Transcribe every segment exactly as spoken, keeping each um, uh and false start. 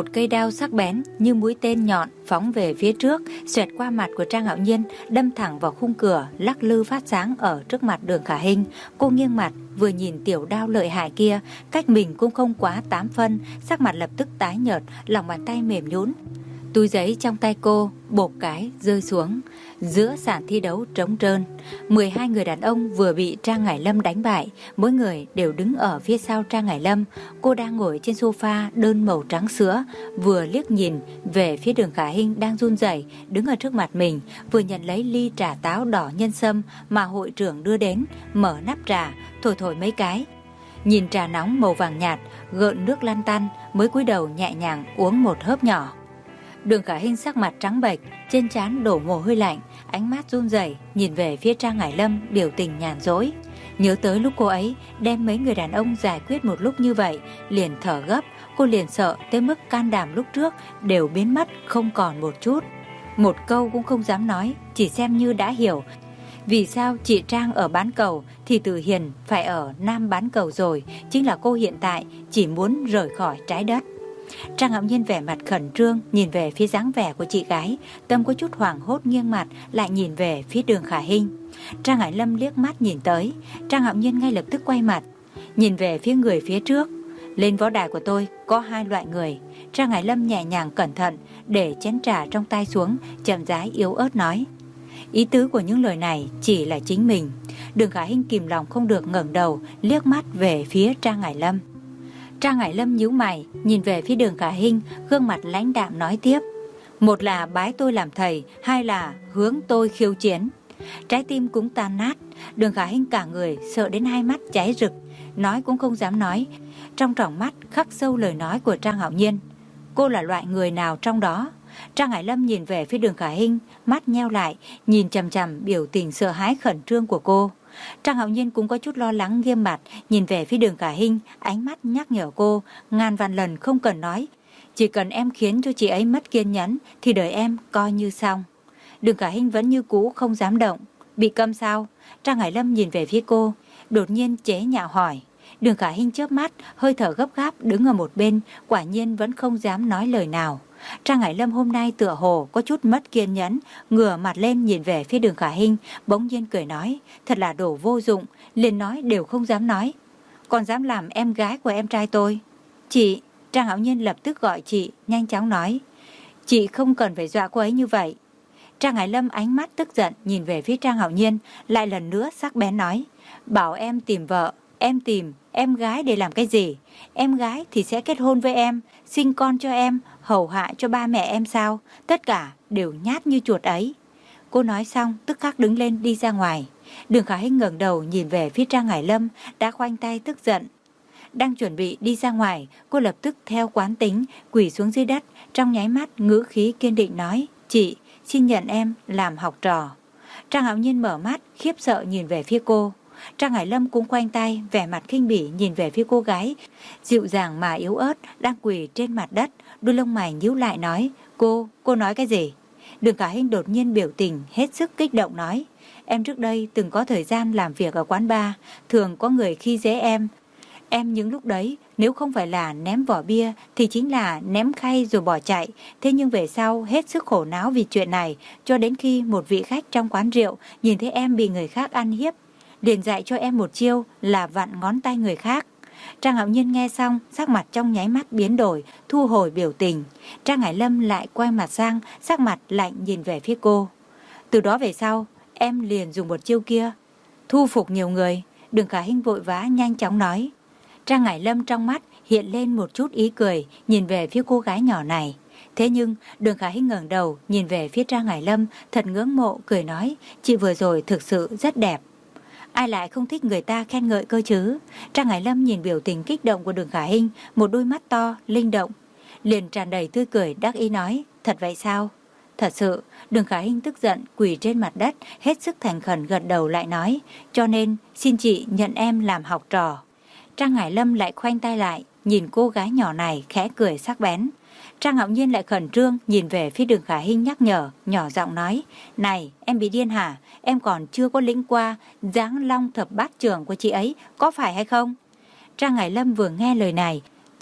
Một cây đao sắc bén như mũi tên nhọn phóng về phía trước, xoẹt qua mặt của Trang Hạo Nhiên, đâm thẳng vào khung cửa lắc lư phát sáng ở trước mặt Đường Khả Hinh. Cô nghiêng mặt vừa nhìn tiểu đao lợi hại kia, cách mình cũng không quá tám phân, sắc mặt lập tức tái nhợt, lòng bàn tay mềm nhũn. Túi giấy trong tay cô bộp cái rơi xuống. Giữa sàn thi đấu trống trơn, mười hai người đàn ông vừa bị Trang Ngải Lâm đánh bại, mỗi người đều đứng ở phía sau Trang Ngải Lâm. Cô đang ngồi trên sofa đơn màu trắng sữa, vừa liếc nhìn về phía Đường Khả Hinh đang run rẩy đứng ở trước mặt mình, vừa nhận lấy ly trà táo đỏ nhân sâm mà hội trưởng đưa đến, mở nắp trà, thổi thổi mấy cái. Nhìn trà nóng màu vàng nhạt, gợn nước lăn tăn, mới cúi đầu nhẹ nhàng uống một hớp nhỏ. Đường Khả Hinh sắc mặt trắng bệch, trên trán đổ mồ hôi lạnh, ánh mắt run rẩy nhìn về phía Trang Ngải Lâm, biểu tình nhàn rỗi. Nhớ tới lúc cô ấy đem mấy người đàn ông giải quyết một lúc như vậy, liền thở gấp, cô liền sợ tới mức can đảm lúc trước đều biến mất không còn một chút. Một câu cũng không dám nói, chỉ xem như đã hiểu vì sao chị Trang ở bán cầu thì Từ Hiền phải ở Nam bán cầu rồi, chính là cô hiện tại chỉ muốn rời khỏi trái đất. Trang Hạo Nhiên vẻ mặt khẩn trương nhìn về phía dáng vẻ của chị gái, tâm có chút hoảng hốt nghiêng mặt lại nhìn về phía Đường Khả Hinh. Trang Hải Lâm liếc mắt nhìn tới, Trang Hạo Nhiên ngay lập tức quay mặt nhìn về phía người phía trước. Lên võ đài của tôi có hai loại người. Trang Hải Lâm nhẹ nhàng cẩn thận để chén trà trong tay xuống, chậm rãi yếu ớt nói. Ý tứ của những lời này chỉ là chính mình. Đường Khả Hinh kìm lòng không được ngẩng đầu liếc mắt về phía Trang Hải Lâm. Trang Ngải Lâm nhíu mày nhìn về phía Đường Khả Hinh, gương mặt lãnh đạm nói tiếp. Một là bái tôi làm thầy, hai là hướng tôi khiêu chiến. Trái tim cũng tan nát, Đường Khả Hinh cả người sợ đến hai mắt cháy rực, nói cũng không dám nói. Trong tròng mắt khắc sâu lời nói của Trang Hạo Nhiên. Cô là loại người nào trong đó? Trang Ngải Lâm nhìn về phía Đường Khả Hinh, mắt nheo lại, nhìn chằm chằm biểu tình sợ hãi khẩn trương của cô. Trang Hạo Nhiên cũng có chút lo lắng nghiêm mặt nhìn về phía Đường Khả Hinh, ánh mắt nhắc nhở cô ngàn vạn lần không cần nói, chỉ cần em khiến cho chị ấy mất kiên nhẫn thì đời em coi như xong. Đường Khả Hinh vẫn như cũ không dám động. Bị câm sao? Trang Hải Lâm nhìn về phía cô, đột nhiên chế nhạo hỏi. Đường Khả Hinh chớp mắt, hơi thở gấp gáp đứng ở một bên, quả nhiên vẫn không dám nói lời nào. Trang Hải Lâm hôm nay tựa hồ có chút mất kiên nhẫn, ngửa mặt lên nhìn về phía Đường Khả Hinh, bỗng nhiên cười nói, thật là đồ vô dụng, liền nói đều không dám nói. Còn dám làm em gái của em trai tôi. Chị, Trang Hạo Nhiên lập tức gọi chị, nhanh chóng nói. Chị không cần phải dọa cô ấy như vậy. Trang Hải Lâm ánh mắt tức giận nhìn về phía Trang Hạo Nhiên, lại lần nữa sắc bén nói. Bảo em tìm vợ, em tìm em gái để làm cái gì? Em gái thì sẽ kết hôn với em, sinh con cho em, hầu hạ cho ba mẹ em sao? Tất cả đều nhát như chuột ấy. Cô nói xong tức khắc đứng lên đi ra ngoài. Đường Khả Hinh ngẩng đầu nhìn về phía Trang Hải Lâm đã khoanh tay tức giận. Đang chuẩn bị đi ra ngoài, cô lập tức theo quán tính quỳ xuống dưới đất, trong nháy mắt ngữ khí kiên định nói. Chị xin nhận em làm học trò. Trang Hạo Nhiên mở mắt khiếp sợ nhìn về phía cô. Trang Hải Lâm cũng khoanh tay vẻ mặt khinh bỉ nhìn về phía cô gái dịu dàng mà yếu ớt đang quỳ trên mặt đất, đôi lông mày nhíu lại nói. Cô, cô nói cái gì? Đường Khả Hinh đột nhiên biểu tình hết sức kích động nói. Em trước đây từng có thời gian làm việc ở quán bar, thường có người khi dễ em. Em những lúc đấy nếu không phải là ném vỏ bia thì chính là ném khay rồi bỏ chạy. Thế nhưng về sau hết sức khổ não vì chuyện này, cho đến khi một vị khách trong quán rượu nhìn thấy em bị người khác ăn hiếp, liền dạy cho em một chiêu là vặn ngón tay người khác. Trang Hạo Nhiên nghe xong, sắc mặt trong nháy mắt biến đổi, thu hồi biểu tình. Trang Hải Lâm lại quay mặt sang, sắc mặt lạnh nhìn về phía cô. Từ đó về sau, em liền dùng một chiêu kia, thu phục nhiều người. Đường Khả Hinh vội vã nhanh chóng nói. Trang Hải Lâm trong mắt hiện lên một chút ý cười, nhìn về phía cô gái nhỏ này. Thế nhưng Đường Khả Hinh ngẩng đầu nhìn về phía Trang Hải Lâm, thật ngưỡng mộ, cười nói. Chị vừa rồi thực sự rất đẹp. Ai lại không thích người ta khen ngợi cơ chứ? Trang Hải Lâm nhìn biểu tình kích động của Đường Khả Hinh, một đôi mắt to, linh động, liền tràn đầy tươi cười đắc ý nói. Thật vậy sao? Thật sự. Đường Khả Hinh tức giận quỳ trên mặt đất, hết sức thành khẩn gật đầu lại nói. Cho nên xin chị nhận em làm học trò. Trang Hải Lâm lại khoanh tay lại, nhìn cô gái nhỏ này khẽ cười sắc bén. Trang Hạo Nhiên lại khẩn trương nhìn về phía Đường Khả Hinh nhắc nhở, nhỏ giọng nói. Này, em bị điên hả? Em còn chưa có lĩnh qua Giáng Long thập bát trưởng của chị ấy, có phải hay không? Trang Hải Lâm vừa nghe lời này,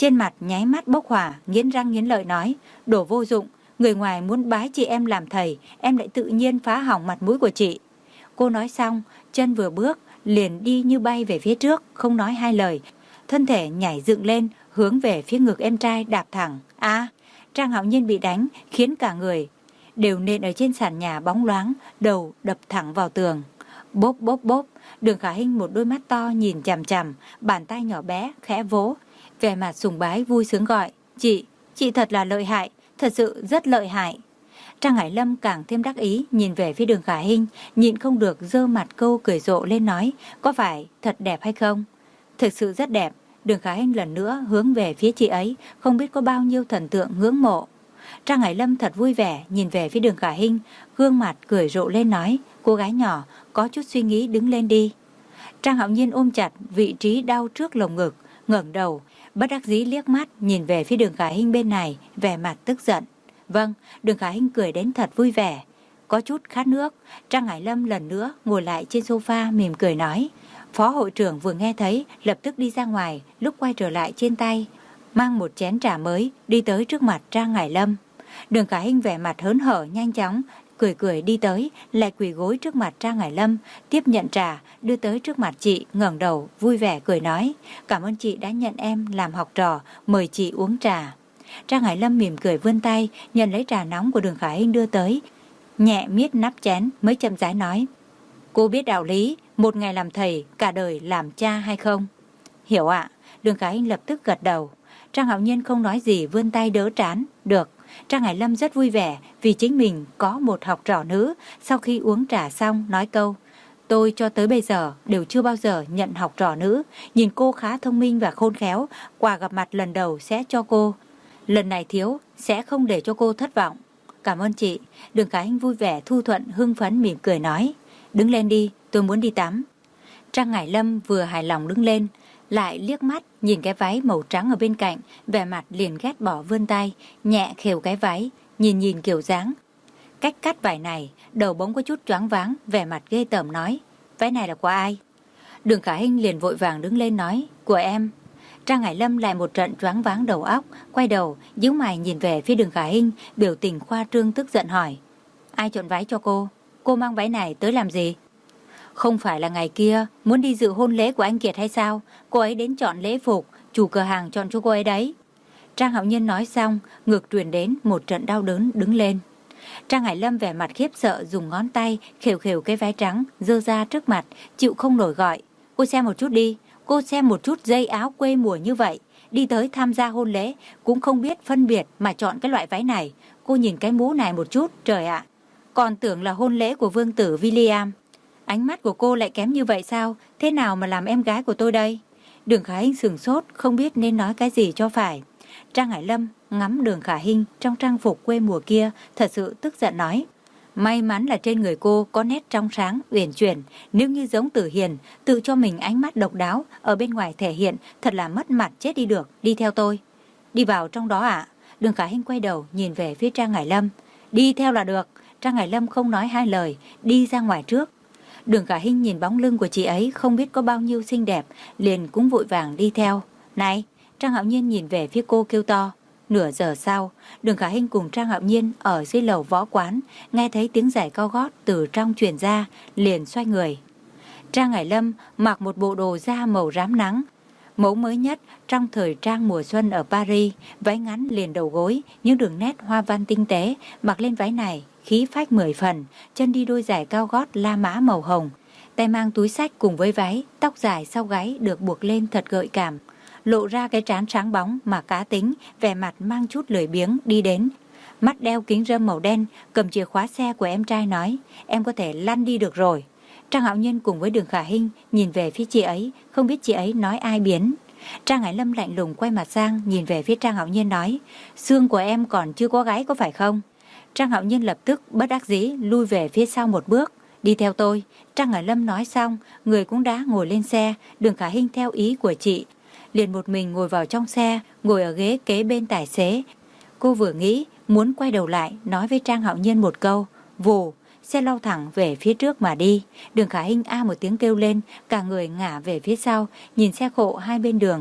trên mặt nháy mắt bốc hỏa, nghiến răng nghiến lợi nói, đồ vô dụng, người ngoài muốn bái chị em làm thầy, em lại tự nhiên phá hỏng mặt mũi của chị. Cô nói xong, chân vừa bước, liền đi như bay về phía trước, không nói hai lời, thân thể nhảy dựng lên, hướng về phía ngực em trai đạp thẳng. À, Trang Hạo Nhiên bị đánh, khiến cả người đều nện ở trên sàn nhà bóng loáng, đầu đập thẳng vào tường. Bốp bốp bốp, Đường Khả Hinh một đôi mắt to nhìn chằm chằm, bàn tay nhỏ bé khẽ vỗ, vẻ mặt sùng bái vui sướng gọi, chị, chị thật là lợi hại, thật sự rất lợi hại. Trang Hải Lâm càng thêm đắc ý nhìn về phía Đường Khả Hinh, nhịn không được giơ mặt câu cười rộ lên nói, có phải thật đẹp hay không? Thực sự rất đẹp. Đường Khả Hinh lần nữa hướng về phía chị ấy, không biết có bao nhiêu thần tượng ngưỡng mộ. Trang Hải Lâm thật vui vẻ nhìn về phía Đường Khả Hinh, gương mặt cười rộ lên nói, cô gái nhỏ có chút suy nghĩ đứng lên đi. Trang Hạo Nhiên ôm chặt vị trí đau trước lồng ngực, ngẩng đầu, bất đắc dĩ liếc mắt nhìn về phía Đường Khả Hinh bên này, vẻ mặt tức giận. Vâng, Đường Khả Hinh cười đến thật vui vẻ. Có chút khát nước, Trang Hải Lâm lần nữa ngồi lại trên sofa mỉm cười nói. Phó hội trưởng vừa nghe thấy, lập tức đi ra ngoài, lúc quay trở lại trên tay, mang một chén trà mới, đi tới trước mặt Trang Hải Lâm. Đường Khả Hinh vẻ mặt hớn hở nhanh chóng, cười cười đi tới, lại quỳ gối trước mặt Trang Hải Lâm, tiếp nhận trà, đưa tới trước mặt chị, ngẩng đầu, vui vẻ cười nói, cảm ơn chị đã nhận em làm học trò, mời chị uống trà. Trang Hải Lâm mỉm cười vươn tay, nhận lấy trà nóng của Đường Khả Hinh đưa tới, nhẹ miết nắp chén mới chậm rãi nói, cô biết đạo lý, một ngày làm thầy, cả đời làm cha hay không? Hiểu ạ. Đường Khả Hinh lập tức gật đầu. Trang Hạo Nhiên không nói gì vươn tay đỡ trán. Được. Trang Hải Lâm rất vui vẻ vì chính mình có một học trò nữ. Sau khi uống trà xong nói câu, tôi cho tới bây giờ đều chưa bao giờ nhận học trò nữ. Nhìn cô khá thông minh và khôn khéo, quà gặp mặt lần đầu sẽ cho cô. Lần này thiếu sẽ không để cho cô thất vọng. Cảm ơn chị. Đường Khả Hinh vui vẻ thu thuận hưng phấn mỉm cười nói, đứng lên đi, tôi muốn đi tắm. Trang Hải Lâm vừa hài lòng đứng lên, lại liếc mắt nhìn cái váy màu trắng ở bên cạnh, vẻ mặt liền ghét bỏ vươn tay, nhẹ khều cái váy, nhìn nhìn kiểu dáng. Cách cắt vải này, đầu bỗng có chút choáng váng, vẻ mặt ghê tởm nói, váy này là của ai? Đường Khả Hinh liền vội vàng đứng lên nói, của em. Trang Hải Lâm lại một trận choáng váng đầu óc, quay đầu, nhíu mày nhìn về phía Đường Khả Hinh, biểu tình khoa trương tức giận hỏi, ai chọn váy cho cô? Cô mang váy này tới làm gì? Không phải là ngày kia muốn đi dự hôn lễ của anh Kiệt hay sao? Cô ấy đến chọn lễ phục, chủ cửa hàng chọn cho cô ấy đấy. Trang Hạo Nhiên nói xong, ngực truyền đến một trận đau đớn đứng lên. Trang Hải Lâm vẻ mặt khiếp sợ dùng ngón tay khều khều cái váy trắng dơ ra trước mặt, chịu không nổi gọi. Cô xem một chút đi, cô xem một chút dây áo quê mùa như vậy. Đi tới tham gia hôn lễ cũng không biết phân biệt mà chọn cái loại váy này. Cô nhìn cái mũ này một chút, trời ạ. Còn tưởng là hôn lễ của vương tử William. Ánh mắt của cô lại kém như vậy sao? Thế nào mà làm em gái của tôi đây? Đường Khả Hinh sửng sốt, không biết nên nói cái gì cho phải. Trang Hải Lâm ngắm Đường Khả Hinh trong trang phục quê mùa kia, thật sự tức giận nói. May mắn là trên người cô có nét trong sáng, uyển chuyển. Nếu như giống Tử Hiền, tự cho mình ánh mắt độc đáo, ở bên ngoài thể hiện, thật là mất mặt chết đi được. Đi theo tôi. Đi vào trong đó ạ. Đường Khả Hinh quay đầu nhìn về phía Trang Hải Lâm. Đi theo là được. Trang Hải Lâm không nói hai lời, đi ra ngoài trước. Đường Khả Hinh nhìn bóng lưng của chị ấy không biết có bao nhiêu xinh đẹp, liền cũng vội vàng đi theo. Này, Trang Hạo Nhiên nhìn về phía cô kêu to. Nửa giờ sau, Đường Khả Hinh cùng Trang Hạo Nhiên ở dưới lầu võ quán, nghe thấy tiếng giày cao gót từ trong truyền ra, liền xoay người. Trang Hải Lâm mặc một bộ đồ da màu rám nắng, mẫu mới nhất trong thời trang mùa xuân ở Paris, váy ngắn liền đầu gối, những đường nét hoa văn tinh tế, mặc lên váy này khí phách mười phần, chân đi đôi giày cao gót La Mã màu hồng, tay mang túi xách cùng với váy, tóc dài sau gáy được buộc lên thật gợi cảm, lộ ra cái trán sáng bóng mà cá tính, vẻ mặt mang chút lười biếng đi đến. Mắt đeo kính râm màu đen, cầm chìa khóa xe của em trai nói, em có thể lăn đi được rồi. Trang Hạo Nhiên cùng với Đường Khả Hinh nhìn về phía chị ấy, không biết chị ấy nói ai biến. Trang Hải Lâm lạnh lùng quay mặt sang, nhìn về phía Trang Hạo Nhiên nói, xương của em còn chưa có gáy có phải không? Trang Hạo Nhiên lập tức bất đắc dĩ lui về phía sau một bước, đi theo tôi. Trang Hải Lâm nói xong, người cũng đã ngồi lên xe. Đường Khả Hinh theo ý của chị, liền một mình ngồi vào trong xe, ngồi ở ghế kế bên tài xế. Cô vừa nghĩ muốn quay đầu lại nói với Trang Hạo Nhiên một câu, vù, xe lao thẳng về phía trước mà đi. Đường Khả Hinh a một tiếng kêu lên, cả người ngả về phía sau, nhìn xe cộ hai bên đường.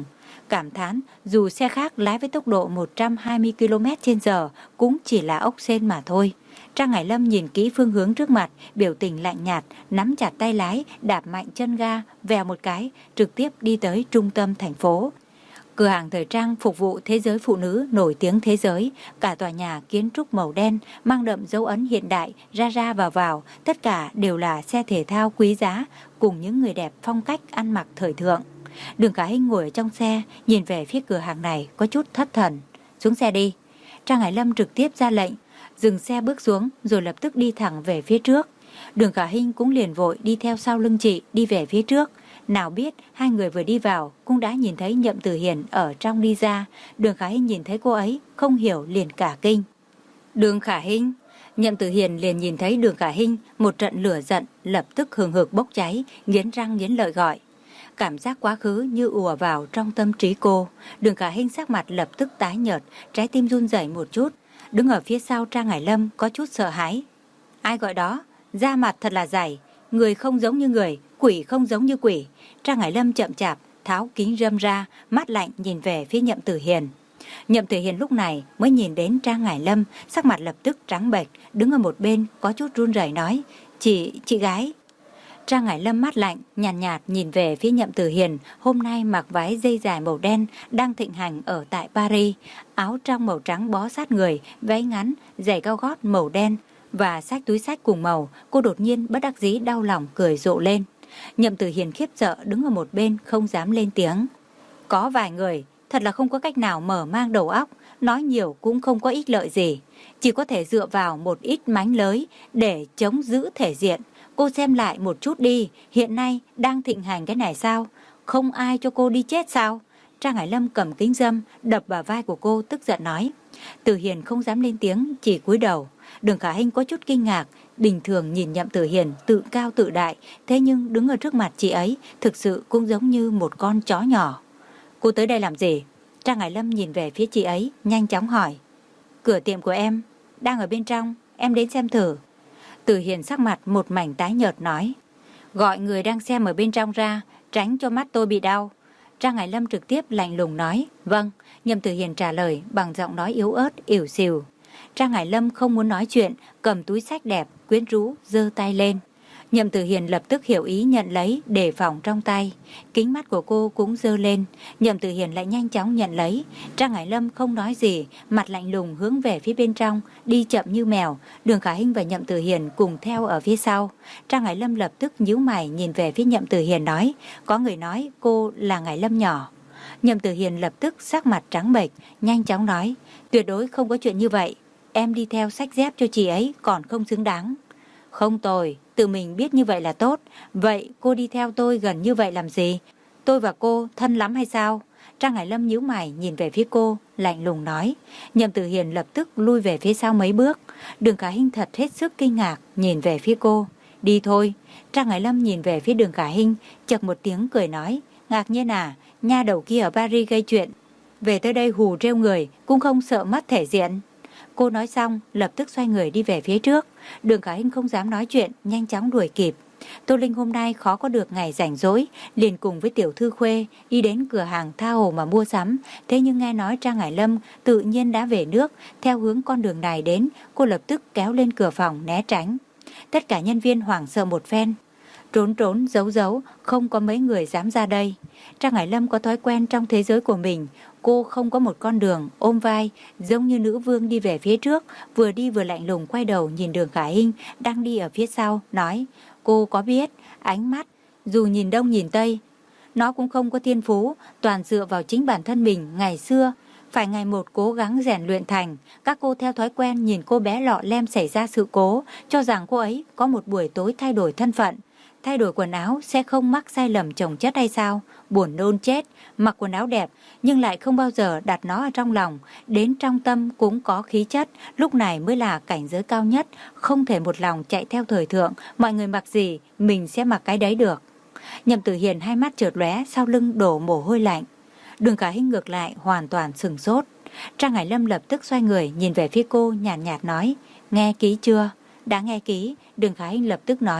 cảm thán dù xe khác lái với tốc độ một trăm hai mươi ki lô mét trên giờ cũng chỉ là ốc sên mà thôi. Trang Hải Lâm nhìn kỹ phương hướng trước mặt, biểu tình lạnh nhạt, nắm chặt tay lái, đạp mạnh chân ga, vèo một cái, trực tiếp đi tới trung tâm thành phố. Cửa hàng thời trang phục vụ thế giới phụ nữ nổi tiếng thế giới, cả tòa nhà kiến trúc màu đen, mang đậm dấu ấn hiện đại, ra ra vào vào, tất cả đều là xe thể thao quý giá, cùng những người đẹp phong cách ăn mặc thời thượng. Đường Khả Hinh ngồi ở trong xe, nhìn về phía cửa hàng này có chút thất thần. Xuống xe đi. Trang Hải Lâm trực tiếp ra lệnh, dừng xe bước xuống rồi lập tức đi thẳng về phía trước. Đường Khả Hinh cũng liền vội đi theo sau lưng chị đi về phía trước. Nào biết hai người vừa đi vào cũng đã nhìn thấy Nhậm Tử Hiền ở trong đi ra. Đường Khả Hinh nhìn thấy cô ấy không hiểu liền cả kinh. Đường Khả Hinh. Nhậm Tử Hiền liền nhìn thấy Đường Khả Hinh, một trận lửa giận lập tức hừng hực bốc cháy, nghiến răng nghiến lợi gọi. Cảm giác quá khứ như ùa vào trong tâm trí cô. Đường Khả Hinh sắc mặt lập tức tái nhợt, trái tim run rẩy một chút. Đứng ở phía sau Trang Hải Lâm có chút sợ hãi. Ai gọi đó? Da mặt thật là dày, người không giống như người, quỷ không giống như quỷ. Trang Hải Lâm chậm chạp tháo kính râm ra, mắt lạnh nhìn về phía Nhậm Tử Hiền. Nhậm Tử Hiền lúc này mới nhìn đến Trang Hải Lâm, sắc mặt lập tức trắng bệch, đứng ở một bên có chút run rẩy nói: "Chị, chị gái." Trang Hải Lâm mắt lạnh, nhàn nhạt, nhạt nhìn về phía Nhậm Tử Hiền, hôm nay mặc váy dây dài màu đen đang thịnh hành ở tại Paris, áo trong màu trắng bó sát người, váy ngắn, giày cao gót màu đen và xách túi xách cùng màu. Cô đột nhiên bất đắc dĩ đau lòng cười rộ lên. Nhậm Tử Hiền khiếp sợ đứng ở một bên không dám lên tiếng. Có vài người thật là không có cách nào mở mang đầu óc, nói nhiều cũng không có ích lợi gì, chỉ có thể dựa vào một ít mánh lới để chống giữ thể diện. Cô xem lại một chút đi, hiện nay đang thịnh hành cái này sao? Không ai cho cô đi chết sao? Trang Hải Lâm cầm kính râm đập vào vai của cô, tức giận nói. Tử Hiền không dám lên tiếng, chỉ cúi đầu. Đường Khả Hinh có chút kinh ngạc, bình thường nhìn Nhậm Tử Hiền tự cao tự đại, thế nhưng đứng ở trước mặt chị ấy thực sự cũng giống như một con chó nhỏ. Cô tới đây làm gì? Trang Hải Lâm nhìn về phía chị ấy, nhanh chóng hỏi. Cửa tiệm của em đang ở bên trong, em đến xem thử. Tử Hiền sắc mặt một mảnh tái nhợt nói. Gọi người đang xem ở bên trong ra, tránh cho mắt tôi bị đau. Trang Hải Lâm trực tiếp lạnh lùng nói. Vâng. Nhậm Tử Hiền trả lời bằng giọng nói yếu ớt, ỉu xìu. Trang Hải Lâm không muốn nói chuyện, cầm túi xách đẹp, quyến rũ, giơ tay lên. Nhậm Tử Hiền lập tức hiểu ý nhận lấy, đề phòng trong tay. Kính mắt của cô cũng giơ lên. Nhậm Tử Hiền lại nhanh chóng nhận lấy. Trang Hải Lâm không nói gì, mặt lạnh lùng hướng về phía bên trong, đi chậm như mèo. Đường Khả Hinh và Nhậm Tử Hiền cùng theo ở phía sau. Trang Hải Lâm lập tức nhíu mày nhìn về phía Nhậm Tử Hiền nói. Có người nói cô là Hải Lâm nhỏ. Nhậm Tử Hiền lập tức sắc mặt trắng bệch, nhanh chóng nói. Tuyệt đối không có chuyện như vậy. Em đi theo xách dép cho chị ấy còn không xứng đáng. Không tồi, tự mình biết như vậy là tốt. Vậy cô đi theo tôi gần như vậy làm gì? Tôi và cô thân lắm hay sao? Trang Hải Lâm nhíu mày nhìn về phía cô, lạnh lùng nói. Nhậm Tử Hiền lập tức lui về phía sau mấy bước. Đường Khả Hinh thật hết sức kinh ngạc nhìn về phía cô. Đi thôi. Trang Hải Lâm nhìn về phía Đường Khả Hinh, chật một tiếng cười nói. Ngạc nhiên à, nha đầu kia ở Paris gây chuyện, về tới đây hù rêu người cũng không sợ mất thể diện. Cô nói xong lập tức xoay người đi về phía trước. Đường Khả Hinh không dám nói chuyện, nhanh chóng đuổi kịp. Tô Linh hôm nay khó có được ngày rảnh rỗi, liền cùng với tiểu thư Khuê đi đến cửa hàng tha hồ mà mua sắm. Thế nhưng nghe nói Trang Hải Lâm tự nhiên đã về nước, theo hướng con đường này đến, cô lập tức kéo lên cửa phòng né tránh. Tất cả nhân viên hoảng sợ một phen, trốn trốn giấu giấu, không có mấy người dám ra đây. Trang Hải Lâm có thói quen trong thế giới của mình, cô không có một con đường, ôm vai, giống như nữ vương đi về phía trước, vừa đi vừa lạnh lùng quay đầu nhìn Đường Khả Hinh đang đi ở phía sau, nói, cô có biết, ánh mắt, dù nhìn đông nhìn tây, nó cũng không có thiên phú, toàn dựa vào chính bản thân mình ngày xưa, phải ngày một cố gắng rèn luyện thành. Các cô theo thói quen nhìn cô bé lọ lem xảy ra sự cố, cho rằng cô ấy có một buổi tối thay đổi thân phận, thay đổi quần áo sẽ không mắc sai lầm chồng chất hay sao? Buồn nôn chết, mặc quần áo đẹp nhưng lại không bao giờ đặt nó ở trong lòng, đến trong tâm cũng có khí chất, lúc này mới là cảnh giới cao nhất, không thể một lòng chạy theo thời thượng, mọi người mặc gì mình sẽ mặc cái đấy được. Nhậm Tử Hiền hai mắt chợt lóe, sau lưng đổ mồ hôi lạnh. Đường Khả Hinh ngược lại hoàn toàn sừng sốt. Trang Hải Lâm lập tức xoay người nhìn về phía cô, nhàn nhạt, nhạt nói, nghe kỹ chưa? Đã nghe kỹ. Đường Khả Hinh lập tức nói,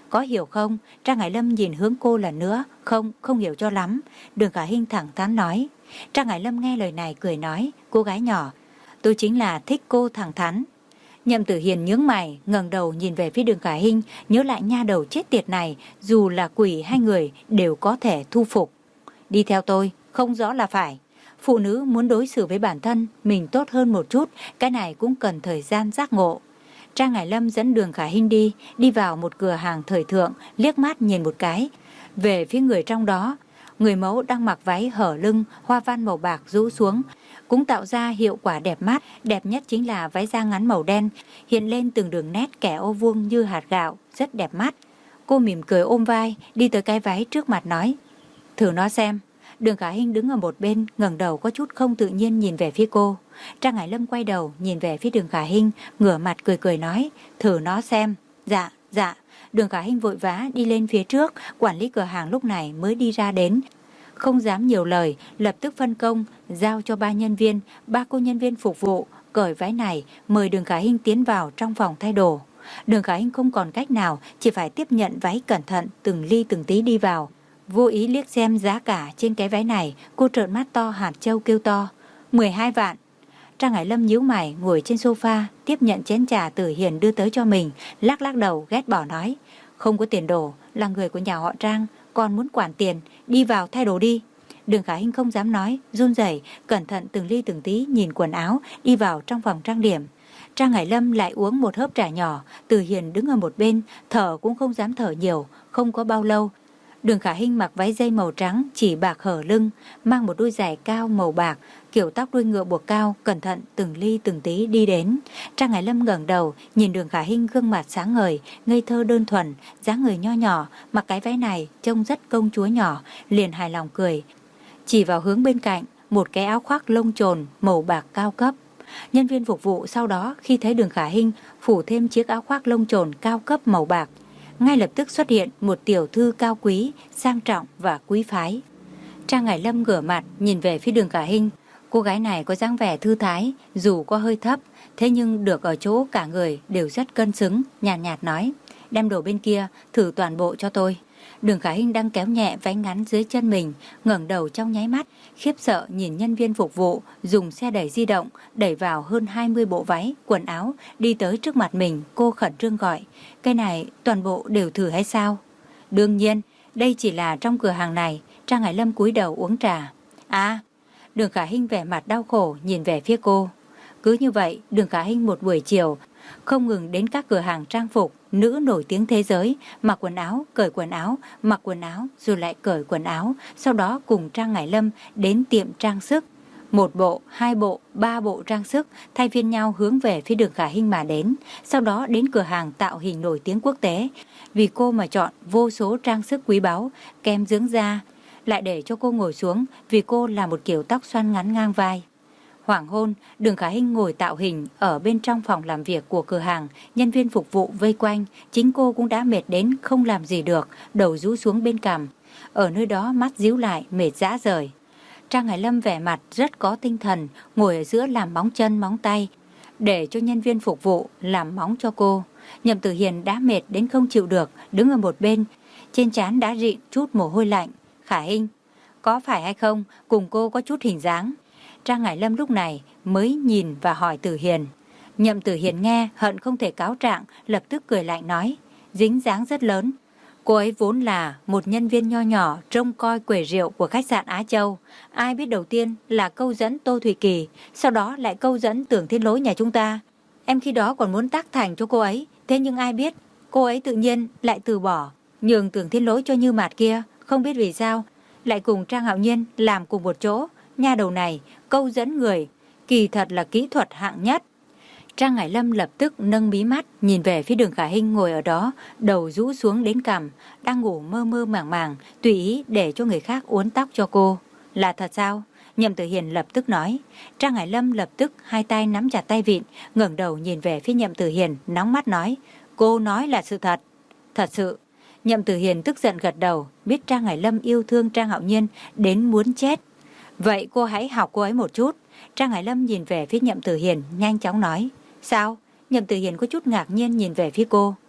Có hiểu không? Trang Hải Lâm nhìn hướng cô lần nữa. Không, không hiểu cho lắm. Đường Khả Hinh thẳng thắn nói. Trang Hải Lâm nghe lời này cười nói. Cô gái nhỏ, tôi chính là thích cô thẳng thắn. Nhậm Tử Hiền nhướng mày, ngẩng đầu nhìn về phía Đường Khả Hinh, nhớ lại nha đầu chết tiệt này, dù là quỷ hay người đều có thể thu phục. Đi theo tôi, không rõ là phải. Phụ nữ muốn đối xử với bản thân mình tốt hơn một chút, cái này cũng cần thời gian giác ngộ. Trang Hải Lâm dẫn Đường Khả Hinh đi, đi vào một cửa hàng thời thượng, liếc mắt nhìn một cái. Về phía người trong đó, người mẫu đang mặc váy hở lưng, hoa văn màu bạc rũ xuống, cũng tạo ra hiệu quả đẹp mắt. Đẹp nhất chính là váy da ngắn màu đen, hiện lên từng đường nét kẻ ô vuông như hạt gạo, rất đẹp mắt. Cô mỉm cười ôm vai, đi tới cái váy trước mặt nói, thử nó xem. Đường Khả Hinh đứng ở một bên, ngẩng đầu có chút không tự nhiên nhìn về phía cô. Trang Hải Lâm quay đầu nhìn về phía Đường Khả Hinh, ngửa mặt cười cười nói, thử nó xem. Dạ, dạ. Đường Khả Hinh vội vã đi lên phía trước, quản lý cửa hàng lúc này mới đi ra đến. Không dám nhiều lời, lập tức phân công, giao cho ba nhân viên, ba cô nhân viên phục vụ, cởi váy này, mời Đường Khả Hinh tiến vào trong phòng thay đồ. Đường Khả Hinh không còn cách nào, chỉ phải tiếp nhận váy cẩn thận, từng ly từng tí đi vào. Vô ý liếc xem giá cả trên cái váy này, cô trợn mắt to hạt châu kêu to, mười hai vạn. Trang Hải Lâm nhíu mày ngồi trên sofa, tiếp nhận chén trà Tử Hiền đưa tới cho mình, lắc lắc đầu ghét bỏ nói, không có tiền đồ, là người của nhà họ Trang, còn muốn quản tiền, đi vào thay đồ đi. Đường Khả Hinh không dám nói, run rẩy, cẩn thận từng ly từng tí nhìn quần áo, đi vào trong phòng trang điểm. Trang Hải Lâm lại uống một hớp trà nhỏ, Tử Hiền đứng ở một bên, thở cũng không dám thở nhiều. Không có bao lâu, Đường Khả Hinh mặc váy dây màu trắng chỉ bạc hở lưng, mang một đôi giày cao màu bạc, kiểu tóc đuôi ngựa buộc cao, cẩn thận từng ly từng tí đi đến. Trang Hải Lâm ngẩng đầu, nhìn Đường Khả Hinh gương mặt sáng ngời, ngây thơ đơn thuần, dáng người nho nhỏ, mặc cái váy này trông rất công chúa nhỏ, liền hài lòng cười. Chỉ vào hướng bên cạnh, một cái áo khoác lông chồn màu bạc cao cấp. Nhân viên phục vụ sau đó khi thấy Đường Khả Hinh phủ thêm chiếc áo khoác lông chồn cao cấp màu bạc, ngay lập tức xuất hiện một tiểu thư cao quý, sang trọng và quý phái. Trang Hải Lâm ngửa mặt nhìn về phía Đường Khả Hinh. Cô gái này có dáng vẻ thư thái, dù có hơi thấp, thế nhưng được ở chỗ cả người đều rất cân xứng, nhàn nhạt, nhạt nói, đem đồ bên kia thử toàn bộ cho tôi. Đường Khả Hinh đang kéo nhẹ váy ngắn dưới chân mình, ngẩng đầu trong nháy mắt, khiếp sợ nhìn nhân viên phục vụ dùng xe đẩy di động đẩy vào hơn hai mươi bộ váy, quần áo, đi tới trước mặt mình. Cô khẩn trương gọi, cái này toàn bộ đều thử hay sao? Đương nhiên, đây chỉ là trong cửa hàng này. Trang Hải Lâm cúi đầu uống trà. À, Đường Khả Hinh vẻ mặt đau khổ nhìn về phía cô. Cứ như vậy, Đường Khả Hinh một buổi chiều không ngừng đến các cửa hàng trang phục nữ nổi tiếng thế giới, mặc quần áo, cởi quần áo, mặc quần áo, rồi lại cởi quần áo, sau đó cùng Trang Hải Lâm đến tiệm trang sức. Một bộ, hai bộ, ba bộ trang sức thay phiên nhau hướng về phía Đường Khả Hinh mà đến, sau đó đến cửa hàng tạo hình nổi tiếng quốc tế. Vì cô mà chọn vô số trang sức quý báu, kem dưỡng da, lại để cho cô ngồi xuống vì cô là một kiểu tóc xoăn ngắn ngang vai. Hoàng hôn, Đường Khả Hinh ngồi tạo hình ở bên trong phòng làm việc của cửa hàng, nhân viên phục vụ vây quanh, chính cô cũng đã mệt đến không làm gì được, đầu rũ xuống bên cằm. Ở nơi đó mắt díu lại, mệt rã rời. Trang Hải Lâm vẻ mặt rất có tinh thần, ngồi ở giữa làm móng chân móng tay, để cho nhân viên phục vụ làm móng cho cô. Nhậm Tử Hiền đã mệt đến không chịu được, đứng ở một bên, trên trán đã rịn chút mồ hôi lạnh. Khả Hinh, có phải hay không, cùng cô có chút hình dáng? Trang Hải Lâm lúc này mới nhìn và hỏi Tử Hiền. Nhậm Tử Hiền nghe hận không thể cáo trạng, lập tức cười lạnh nói, dính dáng rất lớn. Cô ấy vốn là một nhân viên nho nhỏ trông coi quầy rượu của khách sạn Á Châu. Ai biết đầu tiên là câu dẫn Tô Thủy Kỳ, sau đó lại câu dẫn Tưởng Thiên Lỗi nhà chúng ta. Em khi đó còn muốn tác thành cho cô ấy, thế nhưng ai biết cô ấy tự nhiên lại từ bỏ, nhường Tưởng Thiên Lỗi cho Như Mạt kia. Không biết vì sao lại cùng Trang Hạo Nhiên làm cùng một chỗ. Nha đầu này câu dẫn người, kỳ thật là kỹ thuật hạng nhất. Trang Hải Lâm lập tức nâng mí mắt nhìn về phía Đường Khả Hinh ngồi ở đó, đầu rũ xuống đến cằm, đang ngủ mơ mơ màng màng, tùy ý để cho người khác uốn tóc cho cô. Là thật sao? Nhậm Tử Hiền lập tức nói. Trang Hải Lâm lập tức hai tay nắm chặt tay vịn, ngẩng đầu nhìn về phía Nhậm Tử Hiền, nóng mắt nói, cô nói là sự thật. Thật sự. Nhậm Tử Hiền tức giận gật đầu, biết Trang Hải Lâm yêu thương Trang Hạo Nhiên đến muốn chết. Vậy cô hãy học cô ấy một chút. Trang Hải Lâm nhìn về phía Nhậm Tử Hiền, nhanh chóng nói. Sao? Nhậm Tử Hiền có chút ngạc nhiên nhìn về phía cô.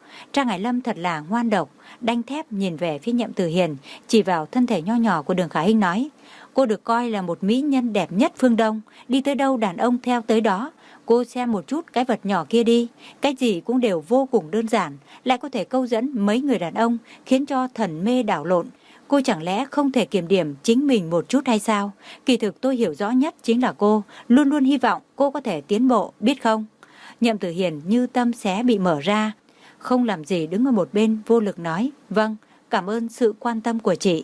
Trang Ngải Lâm thật là ngoan độc, đanh thép nhìn về phía Nhậm Tử Hiền, chỉ vào thân thể nho nhỏ của Đường Khả Hinh nói: cô được coi là một mỹ nhân đẹp nhất phương Đông, đi tới đâu đàn ông theo tới đó. Cô xem một chút cái vật nhỏ kia đi, cái gì cũng đều vô cùng đơn giản, lại có thể câu dẫn mấy người đàn ông, khiến cho thần mê đảo lộn. Cô chẳng lẽ không thể kiểm điểm chính mình một chút hay sao? Kỳ thực tôi hiểu rõ nhất chính là cô, luôn luôn hy vọng cô có thể tiến bộ, biết không? Nhậm Tử Hiền như tâm xé bị mở ra, không làm gì đứng ở một bên vô lực nói: vâng, cảm ơn sự quan tâm của chị.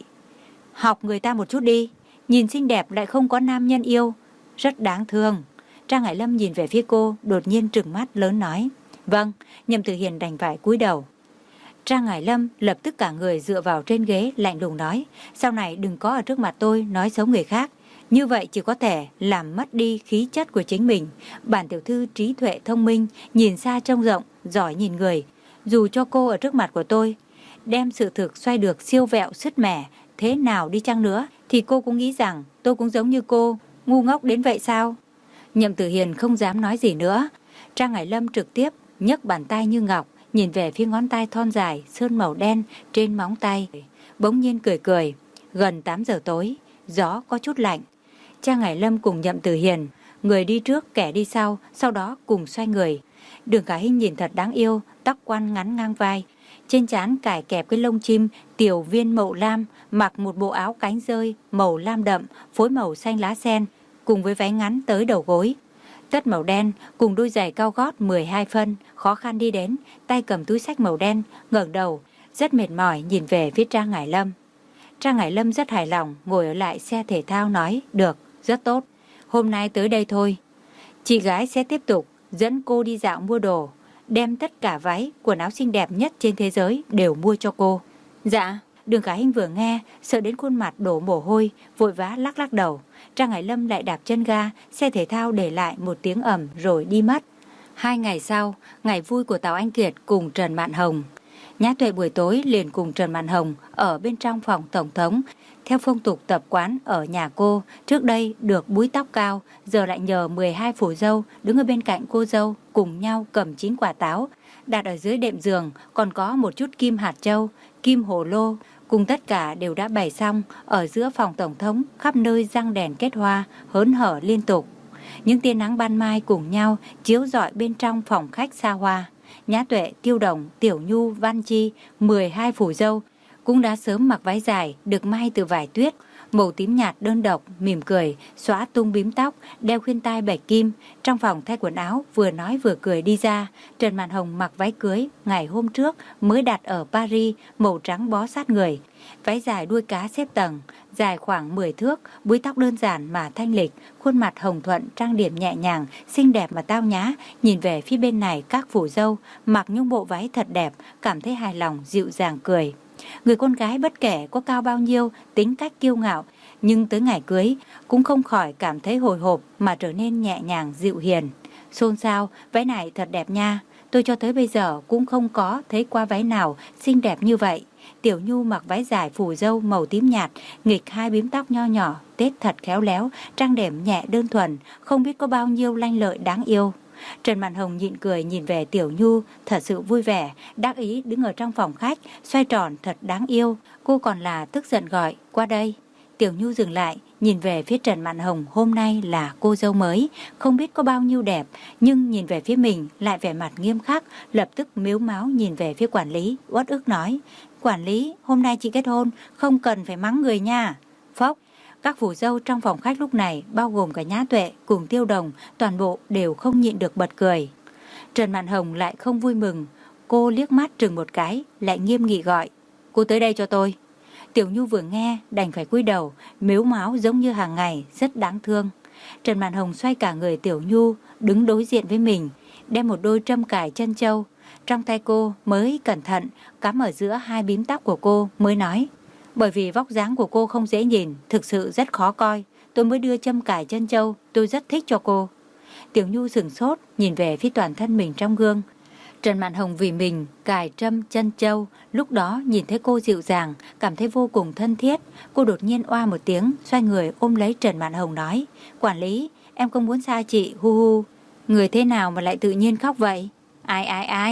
Học người ta một chút đi, nhìn xinh đẹp lại không có nam nhân yêu, rất đáng thương. Trang Ngải Lâm nhìn về phía cô, đột nhiên trừng mắt lớn nói: vâng. Nhậm Tử Hiền đành phải cúi đầu. Trang Ngải Lâm lập tức cả người dựa vào trên ghế, lạnh lùng nói: sau này đừng có ở trước mặt tôi nói xấu người khác, như vậy chỉ có thể làm mất đi khí chất của chính mình. Bản tiểu thư trí tuệ thông minh, nhìn xa trông rộng, giỏi nhìn người. Dù cho cô ở trước mặt của tôi đem sự thực xoay được siêu vẹo sứt mẻ thế nào đi chăng nữa, thì cô cũng nghĩ rằng tôi cũng giống như cô, ngu ngốc đến vậy sao? Nhậm Tử Hiền không dám nói gì nữa. Trang Ngải Lâm trực tiếp nhấc bàn tay như ngọc, nhìn về phía ngón tay thon dài sơn màu đen trên móng tay, bỗng nhiên cười cười. Gần tám giờ tối, gió có chút lạnh. Trang Ngải Lâm cùng Nhậm Tử Hiền, người đi trước kẻ đi sau, sau đó cùng xoay người. Đường Khả Hinh nhìn thật đáng yêu, tóc quăn ngắn ngang vai, trên trán cài kẹp cái lông chim tiểu viên mậu lam, mặc một bộ áo cánh rơi màu lam đậm phối màu xanh lá sen, cùng với váy ngắn tới đầu gối, tất màu đen cùng đôi giày cao gót mười hai phân, khó khăn đi đến, tay cầm túi xách màu đen, ngẩng đầu rất mệt mỏi nhìn về phía Trang Ngải Lâm. Trang Ngải Lâm rất hài lòng, ngồi ở lại xe thể thao nói: được, rất tốt, hôm nay tới đây thôi. Chị gái sẽ tiếp tục dẫn cô đi dạo mua đồ, đem tất cả váy, quần áo xinh đẹp nhất trên thế giới đều mua cho cô. Dạ. Đường Khả Hinh vừa nghe, sợ đến khuôn mặt đổ mồ hôi, vội vã lắc lắc đầu. Trang Ngải Lâm lại đạp chân ga, xe thể thao để lại một tiếng ầm rồi đi mất. Hai ngày sau, ngày vui của Tào Anh Kiệt cùng Trần Mạn Hồng. Nhã Tuệ buổi tối liền cùng Trần Mạn Hồng ở bên trong phòng tổng thống. Theo phong tục tập quán ở nhà cô, trước đây được búi tóc cao, giờ lại nhờ mười hai phù dâu đứng ở bên cạnh cô dâu cùng nhau cầm chín quả táo. Đặt ở dưới đệm giường còn có một chút kim hạt châu, kim hồ lô, cùng tất cả đều đã bày xong. Ở giữa phòng tổng thống khắp nơi răng đèn kết hoa, hớn hở liên tục. Những tia nắng ban mai cùng nhau chiếu rọi bên trong phòng khách xa hoa. Nhã Tuệ, Tiêu Đồng, Tiểu Nhu, Văn Chi, mười hai phù dâu cũng đã sớm mặc váy dài được may từ vải tuyết màu tím nhạt đơn độc, mỉm cười, xóa tung bím tóc, đeo khuyên tai bạch kim. Trong phòng thay quần áo, vừa nói vừa cười đi ra. Trần Mạn Hồng mặc váy cưới ngày hôm trước mới đặt ở Paris, màu trắng bó sát người, váy dài đuôi cá xếp tầng, dài khoảng mười thước, búi tóc đơn giản mà thanh lịch, khuôn mặt hồng thuận, trang điểm nhẹ nhàng, xinh đẹp mà tao nhã. Nhìn về phía bên này các phủ dâu mặc những bộ váy thật đẹp, cảm thấy hài lòng, dịu dàng cười. Người con gái bất kể có cao bao nhiêu, tính cách kiêu ngạo, nhưng tới ngày cưới cũng không khỏi cảm thấy hồi hộp mà trở nên nhẹ nhàng dịu hiền. Xôn xao, váy này thật đẹp nha, tôi cho tới bây giờ cũng không có thấy qua váy nào xinh đẹp như vậy. Tiểu Nhu mặc váy dài phủ dâu màu tím nhạt, nghịch hai bím tóc nho nhỏ, tết thật khéo léo, trang điểm nhẹ đơn thuần, không biết có bao nhiêu lanh lợi đáng yêu. Trần Mạn Hồng nhịn cười nhìn về Tiểu Nhu, thật sự vui vẻ, đắc ý đứng ở trong phòng khách, xoay tròn thật đáng yêu. Cô còn là tức giận gọi, qua đây. Tiểu Nhu dừng lại, nhìn về phía Trần Mạn Hồng, hôm nay là cô dâu mới, không biết có bao nhiêu đẹp, nhưng nhìn về phía mình lại vẻ mặt nghiêm khắc, lập tức mếu máo nhìn về phía quản lý, uất ức nói, quản lý, hôm nay chị kết hôn, không cần phải mắng người nha. Phốc. Các phủ dâu trong phòng khách lúc này, bao gồm cả Nhã Tuệ cùng Tiêu Đồng, toàn bộ đều không nhịn được bật cười. Trần Mạn Hồng lại không vui mừng, cô liếc mắt trừng một cái, lại nghiêm nghị gọi, cô tới đây cho tôi. Tiểu Nhu vừa nghe, đành phải cúi đầu, mếu máo giống như hàng ngày, rất đáng thương. Trần Mạn Hồng xoay cả người Tiểu Nhu, đứng đối diện với mình, đem một đôi trâm cài chân châu trong tay cô, mới cẩn thận cắm ở giữa hai bím tóc của cô, mới nói, bởi vì vóc dáng của cô không dễ nhìn, thực sự rất khó coi, tôi mới đưa châm cài chân châu, tôi rất thích cho cô. Tiểu Nhu sửng sốt, nhìn về phía toàn thân mình trong gương. Trần Mạn Hồng vì mình cài trâm chân châu, lúc đó nhìn thấy cô dịu dàng, cảm thấy vô cùng thân thiết. Cô đột nhiên oa một tiếng, xoay người ôm lấy Trần Mạn Hồng nói, quản lý, em không muốn xa chị, hu hu. Người thế nào mà lại tự nhiên khóc vậy? Ai ai ai?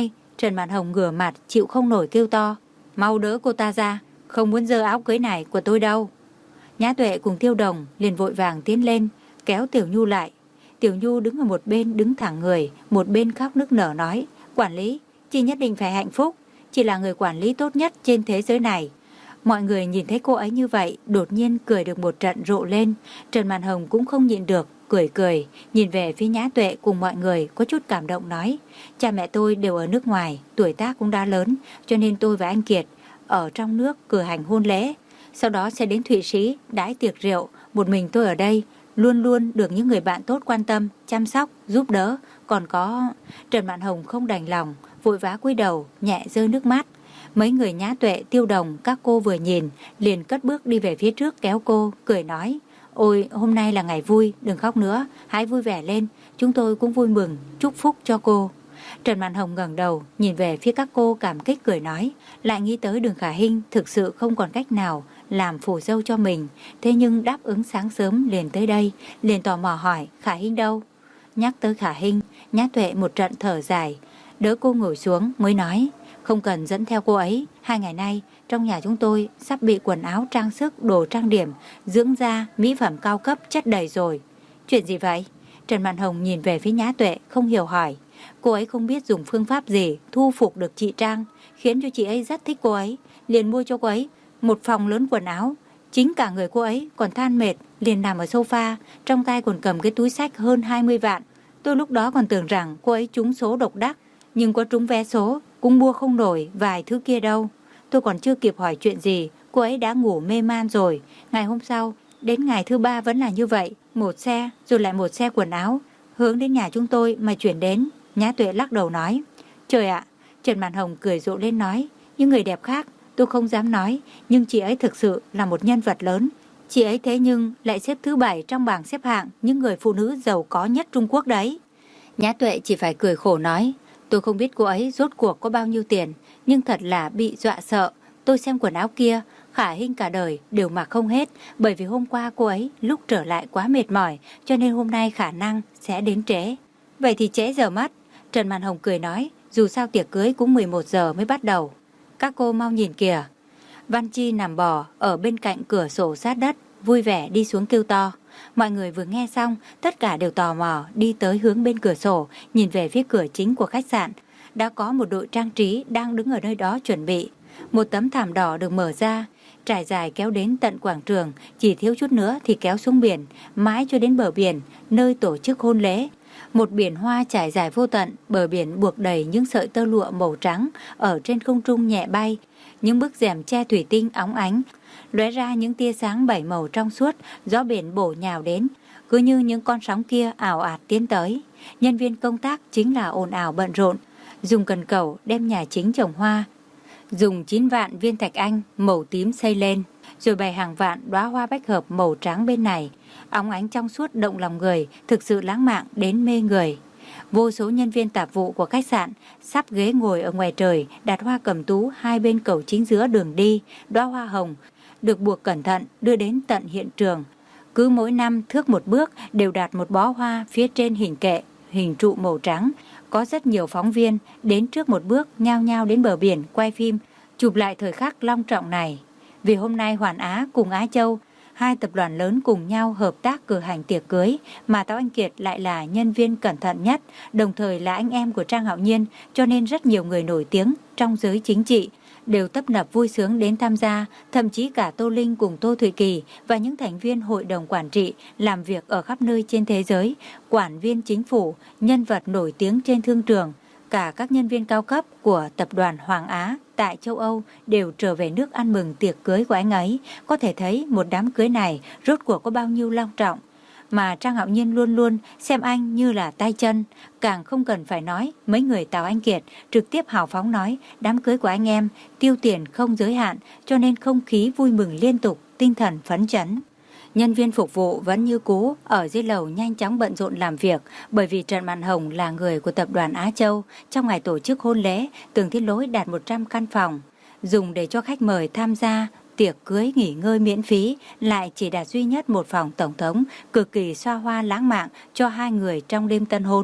Trần Mạn Hồng ngửa mặt chịu không nổi kêu to: Mau đỡ cô ta ra, không muốn dơ áo cưới này của tôi đâu. Nhã Tuệ cùng Tiêu Đồng liền vội vàng tiến lên kéo Tiểu Nhu lại. Tiểu Nhu đứng ở một bên đứng thẳng người, một bên khóc nức nở nói: Quản lý, chị nhất định phải hạnh phúc, chị là người quản lý tốt nhất trên thế giới này. Mọi người nhìn thấy cô ấy như vậy, đột nhiên cười được một trận rộ lên. Trần Mạn Hồng cũng không nhịn được, cười cười, nhìn về phía Nhã Tuệ cùng mọi người có chút cảm động nói: Cha mẹ tôi đều ở nước ngoài, tuổi tác cũng đã lớn, cho nên tôi và anh Kiệt ở trong nước cử hành hôn lễ. Sau đó sẽ đến Thụy Sĩ đãi tiệc rượu, một mình tôi ở đây, luôn luôn được những người bạn tốt quan tâm, chăm sóc, giúp đỡ. Còn có... Trần Mạn Hồng không đành lòng, vội vã cúi đầu, nhẹ rơi nước mắt. Mấy người Nhã Tuệ, Tiêu Đồng, các cô vừa nhìn, liền cất bước đi về phía trước kéo cô, cười nói: Ôi, hôm nay là ngày vui, đừng khóc nữa, hãy vui vẻ lên, chúng tôi cũng vui mừng, chúc phúc cho cô. Trần Mạn Hồng ngẩng đầu, nhìn về phía các cô cảm kích cười nói, lại nghĩ tới Đường Khả Hinh thực sự không còn cách nào làm phù dâu cho mình, thế nhưng đáp ứng sáng sớm liền tới đây, liền tò mò hỏi Khả Hinh đâu. Nhắc tới Khả Hinh, Nhã Tuệ một trận thở dài, đỡ cô ngồi xuống mới nói, không cần dẫn theo cô ấy, hai ngày nay trong nhà chúng tôi sắp bị quần áo, trang sức, đồ trang điểm, dưỡng da, mỹ phẩm cao cấp chất đầy rồi. Chuyện gì vậy? Trần Mạn Hồng nhìn về phía Nhã Tuệ không hiểu hỏi. Cô ấy không biết dùng phương pháp gì thu phục được chị Trang, khiến cho chị ấy rất thích cô ấy, liền mua cho cô ấy một phòng lớn quần áo. Chính cả người cô ấy còn than mệt, liền nằm ở sofa, trong tay còn cầm cái túi xách hơn hai mươi vạn. Tôi lúc đó còn tưởng rằng cô ấy trúng số độc đắc, nhưng có trúng vé số cũng mua không nổi vài thứ kia đâu. Tôi còn chưa kịp hỏi chuyện gì, cô ấy đã ngủ mê man rồi. Ngày hôm sau, đến ngày thứ ba vẫn là như vậy, một xe rồi lại một xe quần áo hướng đến nhà chúng tôi mà chuyển đến. Nhã Tuệ lắc đầu nói, trời ạ. Trần Mạn Hồng cười rộ lên nói, những người đẹp khác tôi không dám nói, nhưng chị ấy thực sự là một nhân vật lớn. Chị ấy thế nhưng lại xếp thứ bảy trong bảng xếp hạng những người phụ nữ giàu có nhất Trung Quốc đấy. Nhã Tuệ chỉ phải cười khổ nói, tôi không biết cô ấy rốt cuộc có bao nhiêu tiền, nhưng thật là bị dọa sợ. Tôi xem quần áo kia, Khả Hinh cả đời đều mặc không hết, bởi vì hôm qua cô ấy lúc trở lại quá mệt mỏi, cho nên hôm nay khả năng sẽ đến trễ. Vậy thì trễ giờ mất. Trần Mạn Hồng cười nói, dù sao tiệc cưới cũng mười một giờ mới bắt đầu. Các cô mau nhìn kìa. Văn Chi nằm bò ở bên cạnh cửa sổ sát đất, vui vẻ đi xuống kêu to. Mọi người vừa nghe xong, tất cả đều tò mò đi tới hướng bên cửa sổ, nhìn về phía cửa chính của khách sạn. Đã có một đội trang trí đang đứng ở nơi đó chuẩn bị. Một tấm thảm đỏ được mở ra, trải dài kéo đến tận quảng trường, chỉ thiếu chút nữa thì kéo xuống biển, mãi cho đến bờ biển, nơi tổ chức hôn lễ. Một biển hoa trải dài vô tận, bờ biển buộc đầy những sợi tơ lụa màu trắng, ở trên không trung nhẹ bay. Những bức rèm tre thủy tinh óng ánh, lóe ra những tia sáng bảy màu trong suốt, gió biển bổ nhào đến, cứ như những con sóng kia ảo ạt tiến tới. Nhân viên công tác chính là ồn ào bận rộn, dùng cần cẩu đem nhà chính trồng hoa, dùng chín vạn viên thạch anh màu tím xây lên, rồi bày hàng vạn đóa hoa bách hợp màu trắng bên này, óng ánh trong suốt động lòng người, thực sự lãng mạn đến mê người. Vô số nhân viên tạp vụ của khách sạn sắp ghế ngồi ở ngoài trời, đặt hoa cẩm tú hai bên cầu chính giữa đường đi, đóa hoa hồng được buộc cẩn thận đưa đến tận hiện trường. Cứ mỗi năm thước một bước đều đặt một bó hoa phía trên hình kệ, hình trụ màu trắng. Có rất nhiều phóng viên đến trước một bước nhao nhao đến bờ biển quay phim, chụp lại thời khắc long trọng này. Vì hôm nay Hoàn Á cùng Á Châu, hai tập đoàn lớn cùng nhau hợp tác cử hành tiệc cưới, mà Tào Anh Kiệt lại là nhân viên cẩn thận nhất, đồng thời là anh em của Trang Hạo Nhiên, cho nên rất nhiều người nổi tiếng trong giới chính trị đều tấp nập vui sướng đến tham gia, thậm chí cả Tô Linh cùng Tô Thụy Kỳ và những thành viên hội đồng quản trị làm việc ở khắp nơi trên thế giới, quản viên chính phủ, nhân vật nổi tiếng trên thương trường, cả các nhân viên cao cấp của tập đoàn Hoàng Á tại châu Âu đều trở về nước ăn mừng tiệc cưới của anh ấy. Có thể thấy một đám cưới này rốt cuộc có bao nhiêu long trọng. Mà Trang Hạo Nhiên luôn luôn xem anh như là tay chân, càng không cần phải nói mấy người Tào Anh Kiệt trực tiếp hào phóng nói đám cưới của anh em tiêu tiền không giới hạn, cho nên không khí vui mừng liên tục, tinh thần phấn chấn. Nhân viên phục vụ vẫn như cũ ở dưới lầu nhanh chóng bận rộn làm việc, bởi vì Trần Mạn Hồng là người của tập đoàn Á Châu. Trong ngày tổ chức hôn lễ, Tường Thiên Lỗi đặt một trăm căn phòng dùng để cho khách mời tham gia tiệc cưới nghỉ ngơi miễn phí, lại chỉ đặt duy nhất một phòng tổng thống cực kỳ xoa hoa lãng mạn cho hai người trong đêm tân hôn.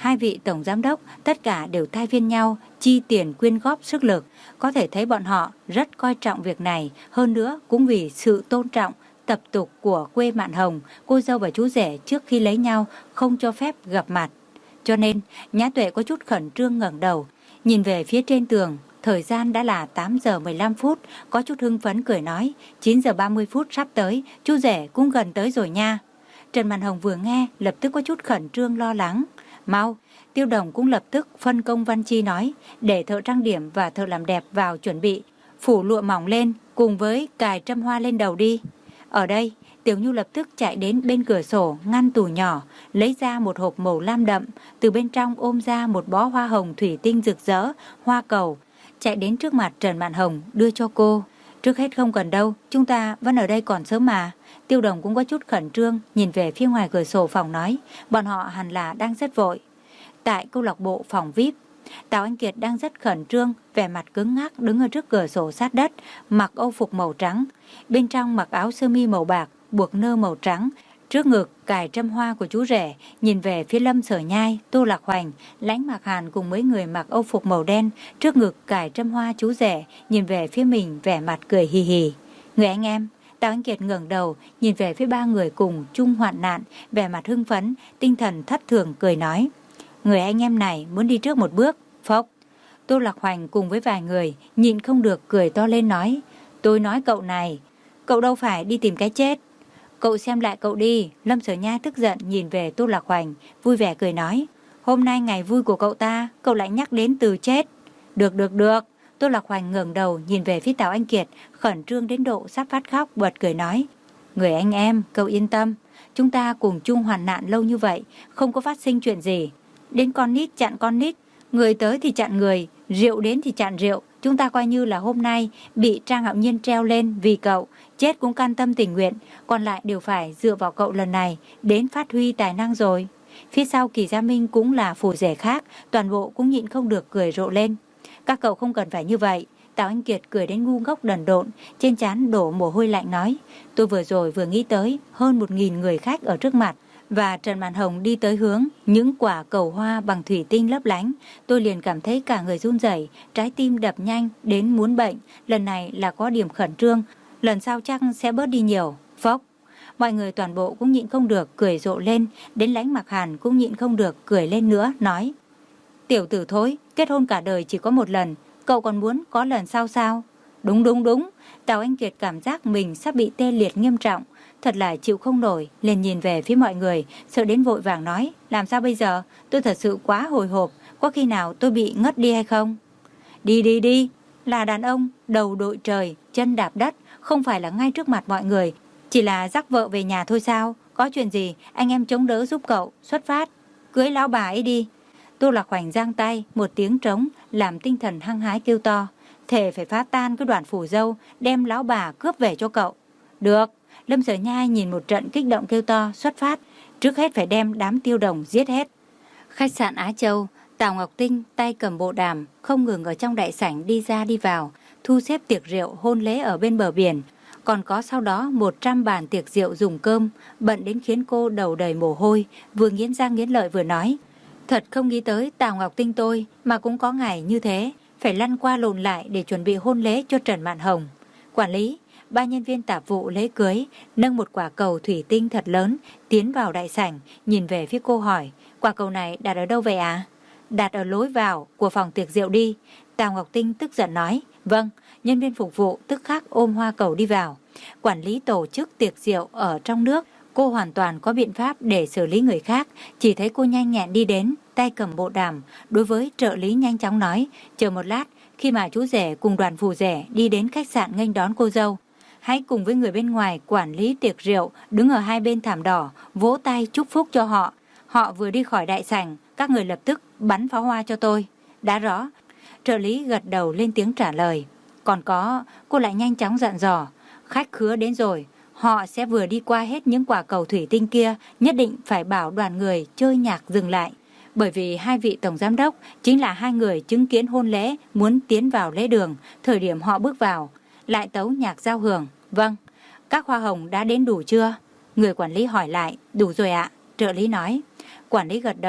Hai vị tổng giám đốc tất cả đều thay phiên nhau chi tiền quyên góp sức lực. Có thể thấy bọn họ rất coi trọng việc này. Hơn nữa cũng vì sự tôn trọng tập tục của quê Mạn Hồng, cô dâu và chú rể trước khi lấy nhau không cho phép gặp mặt. Cho nên Nhã Tuệ có chút khẩn trương ngẩng đầu, nhìn về phía trên tường. Thời gian đã là tám giờ mười lăm phút, có chút hưng phấn cười nói, chín giờ ba mươi phút sắp tới, chú rể cũng gần tới rồi nha. Trần Mạn Hồng vừa nghe, lập tức có chút khẩn trương lo lắng. Mau, Tiêu Đồng cũng lập tức phân công Văn Chi nói, để thợ trang điểm và thợ làm đẹp vào chuẩn bị, phủ lụa mỏng lên, cùng với cài trâm hoa lên đầu đi. Ở đây, Tiểu Nhu lập tức chạy đến bên cửa sổ, ngăn tủ nhỏ, lấy ra một hộp màu lam đậm, từ bên trong ôm ra một bó hoa hồng thủy tinh rực rỡ, hoa cầu, chạy đến trước mặt Trần Mạn Hồng, đưa cho cô. Trước hết không cần đâu, chúng ta vẫn ở đây còn sớm mà. Tiêu Đồng cũng có chút khẩn trương, nhìn về phía ngoài cửa sổ phòng nói, bọn họ hẳn là đang rất vội. Tại câu lạc bộ phòng vi ai pi, Tào Anh Kiệt đang rất khẩn trương, vẻ mặt cứng ngắc đứng ở trước cửa sổ sát đất, mặc âu phục màu trắng, bên trong mặc áo sơ mi màu bạc, buộc nơ màu trắng, trước ngực cài trâm hoa của chú rể, nhìn về phía Lâm Sở Nhai, Tô Lạc Hoành, Lãnh Mạc Hàn cùng mấy người mặc âu phục màu đen, trước ngực cài trâm hoa chú rể, nhìn về phía mình vẻ mặt cười hì hì. Người anh em. Tào Anh Kiệt ngẩng đầu, nhìn về phía ba người cùng chung hoạn nạn, vẻ mặt hưng phấn, tinh thần thất thường cười nói, người anh em này muốn đi trước một bước. Phốc. Tô Lạc Hoành cùng với vài người nhịn không được cười to lên nói, tôi nói cậu này, cậu đâu phải đi tìm cái chết. Cậu xem lại cậu đi. Lâm Sở Nhai tức giận nhìn về Tô Lạc Hoành, vui vẻ cười nói, hôm nay ngày vui của cậu ta, cậu lại nhắc đến từ chết. Được được được. Tô Lạc Hoành ngẩng đầu nhìn về phía Tào Anh Kiệt, khẩn trương đến độ sắp phát khóc, bật cười nói, người anh em, cậu yên tâm, chúng ta cùng chung hoàn nạn lâu như vậy, không có phát sinh chuyện gì. Đến con nít chặn con nít, người tới thì chặn người, rượu đến thì chặn rượu. Chúng ta coi như là hôm nay bị Trang Hạo Nhiên treo lên vì cậu, chết cũng can tâm tình nguyện, còn lại đều phải dựa vào cậu lần này đến phát huy tài năng rồi. Phía sau Kỳ Gia Minh cũng là phù rể khác, toàn bộ cũng nhịn không được cười rộ lên. Các cậu không cần phải như vậy. Tào Anh Kiệt cười đến ngu ngốc đần độn, trên trán đổ mồ hôi lạnh nói, tôi vừa rồi vừa nghĩ tới hơn một nghìn người khách ở trước mặt, và Trần Mạn Hồng đi tới hướng những quả cầu hoa bằng thủy tinh lấp lánh, tôi liền cảm thấy cả người run rẩy, trái tim đập nhanh đến muốn bệnh. Lần này là có điểm khẩn trương, lần sau chắc sẽ bớt đi nhiều. Phốc. Mọi người toàn bộ cũng nhịn không được cười rộ lên, đến Lãnh Mạc Hàn cũng nhịn không được cười lên nữa, nói, tiểu tử thối, kết hôn cả đời chỉ có một lần, cậu còn muốn có lần sau sao? Đúng đúng đúng. Tào Anh Kiệt cảm giác mình sắp bị tê liệt nghiêm trọng, thật là chịu không nổi, liền nhìn về phía mọi người, sợ đến vội vàng nói, làm sao bây giờ, tôi thật sự quá hồi hộp, có khi nào tôi bị ngất đi hay không? Đi đi đi, là đàn ông, đầu đội trời, chân đạp đất, không phải là ngay trước mặt mọi người, chỉ là dắt vợ về nhà thôi sao? Có chuyện gì, anh em chống đỡ giúp cậu, xuất phát, cưới lão bà ấy đi. Tô Lạc Hoành giang tay, một tiếng trống, làm tinh thần hăng hái kêu to, thề phải phá tan cái đoàn phủ dâu, đem lão bà cướp về cho cậu. Được. Lâm Sở Nhai nhìn một trận kích động kêu to, xuất phát, trước hết phải đem đám Tiêu Đồng giết hết. Khách sạn Á Châu, Tào Ngọc Tinh tay cầm bộ đàm, không ngừng ở trong đại sảnh đi ra đi vào, thu xếp tiệc rượu hôn lễ ở bên bờ biển. Còn có sau đó một trăm bàn tiệc rượu dùng cơm, bận đến khiến cô đầu đầy mồ hôi, vừa nghiến răng nghiến lợi vừa nói, thật không nghĩ tới Tào Ngọc Tinh tôi mà cũng có ngày như thế, phải lăn qua lộn lại để chuẩn bị hôn lễ cho Trần Mạn Hồng. Quản lý, ba nhân viên tạp vụ lễ cưới nâng một quả cầu thủy tinh thật lớn tiến vào đại sảnh, nhìn về phía cô hỏi, quả cầu này đặt ở đâu vậy à? Đặt ở lối vào của phòng tiệc rượu đi. Tào Ngọc Tinh tức giận nói, vâng. Nhân viên phục vụ tức khắc ôm hoa cầu đi vào. Quản lý tổ chức tiệc rượu ở trong nước, cô hoàn toàn có biện pháp để xử lý người khác, chỉ thấy cô nhanh nhẹn đi đến, tay cầm bộ đàm, đối với trợ lý nhanh chóng nói, chờ một lát, khi mà chú rể cùng đoàn phù rể đi đến khách sạn nghênh đón cô dâu, hãy cùng với người bên ngoài quản lý tiệc rượu đứng ở hai bên thảm đỏ, vỗ tay chúc phúc cho họ. Họ vừa đi khỏi đại sảnh, các người lập tức bắn pháo hoa cho tôi. Đã rõ. Trợ lý gật đầu lên tiếng trả lời. Còn có, cô lại nhanh chóng dặn dò, khách khứa đến rồi, họ sẽ vừa đi qua hết những quả cầu thủy tinh kia, nhất định phải bảo đoàn người chơi nhạc dừng lại. Bởi vì hai vị tổng giám đốc chính là hai người chứng kiến hôn lễ muốn tiến vào lễ đường, thời điểm họ bước vào, lại tấu nhạc giao hưởng. Vâng, các hoa hồng đã đến đủ chưa? Người quản lý hỏi lại. Đủ rồi ạ. Trợ lý nói. Quản lý gật đầu,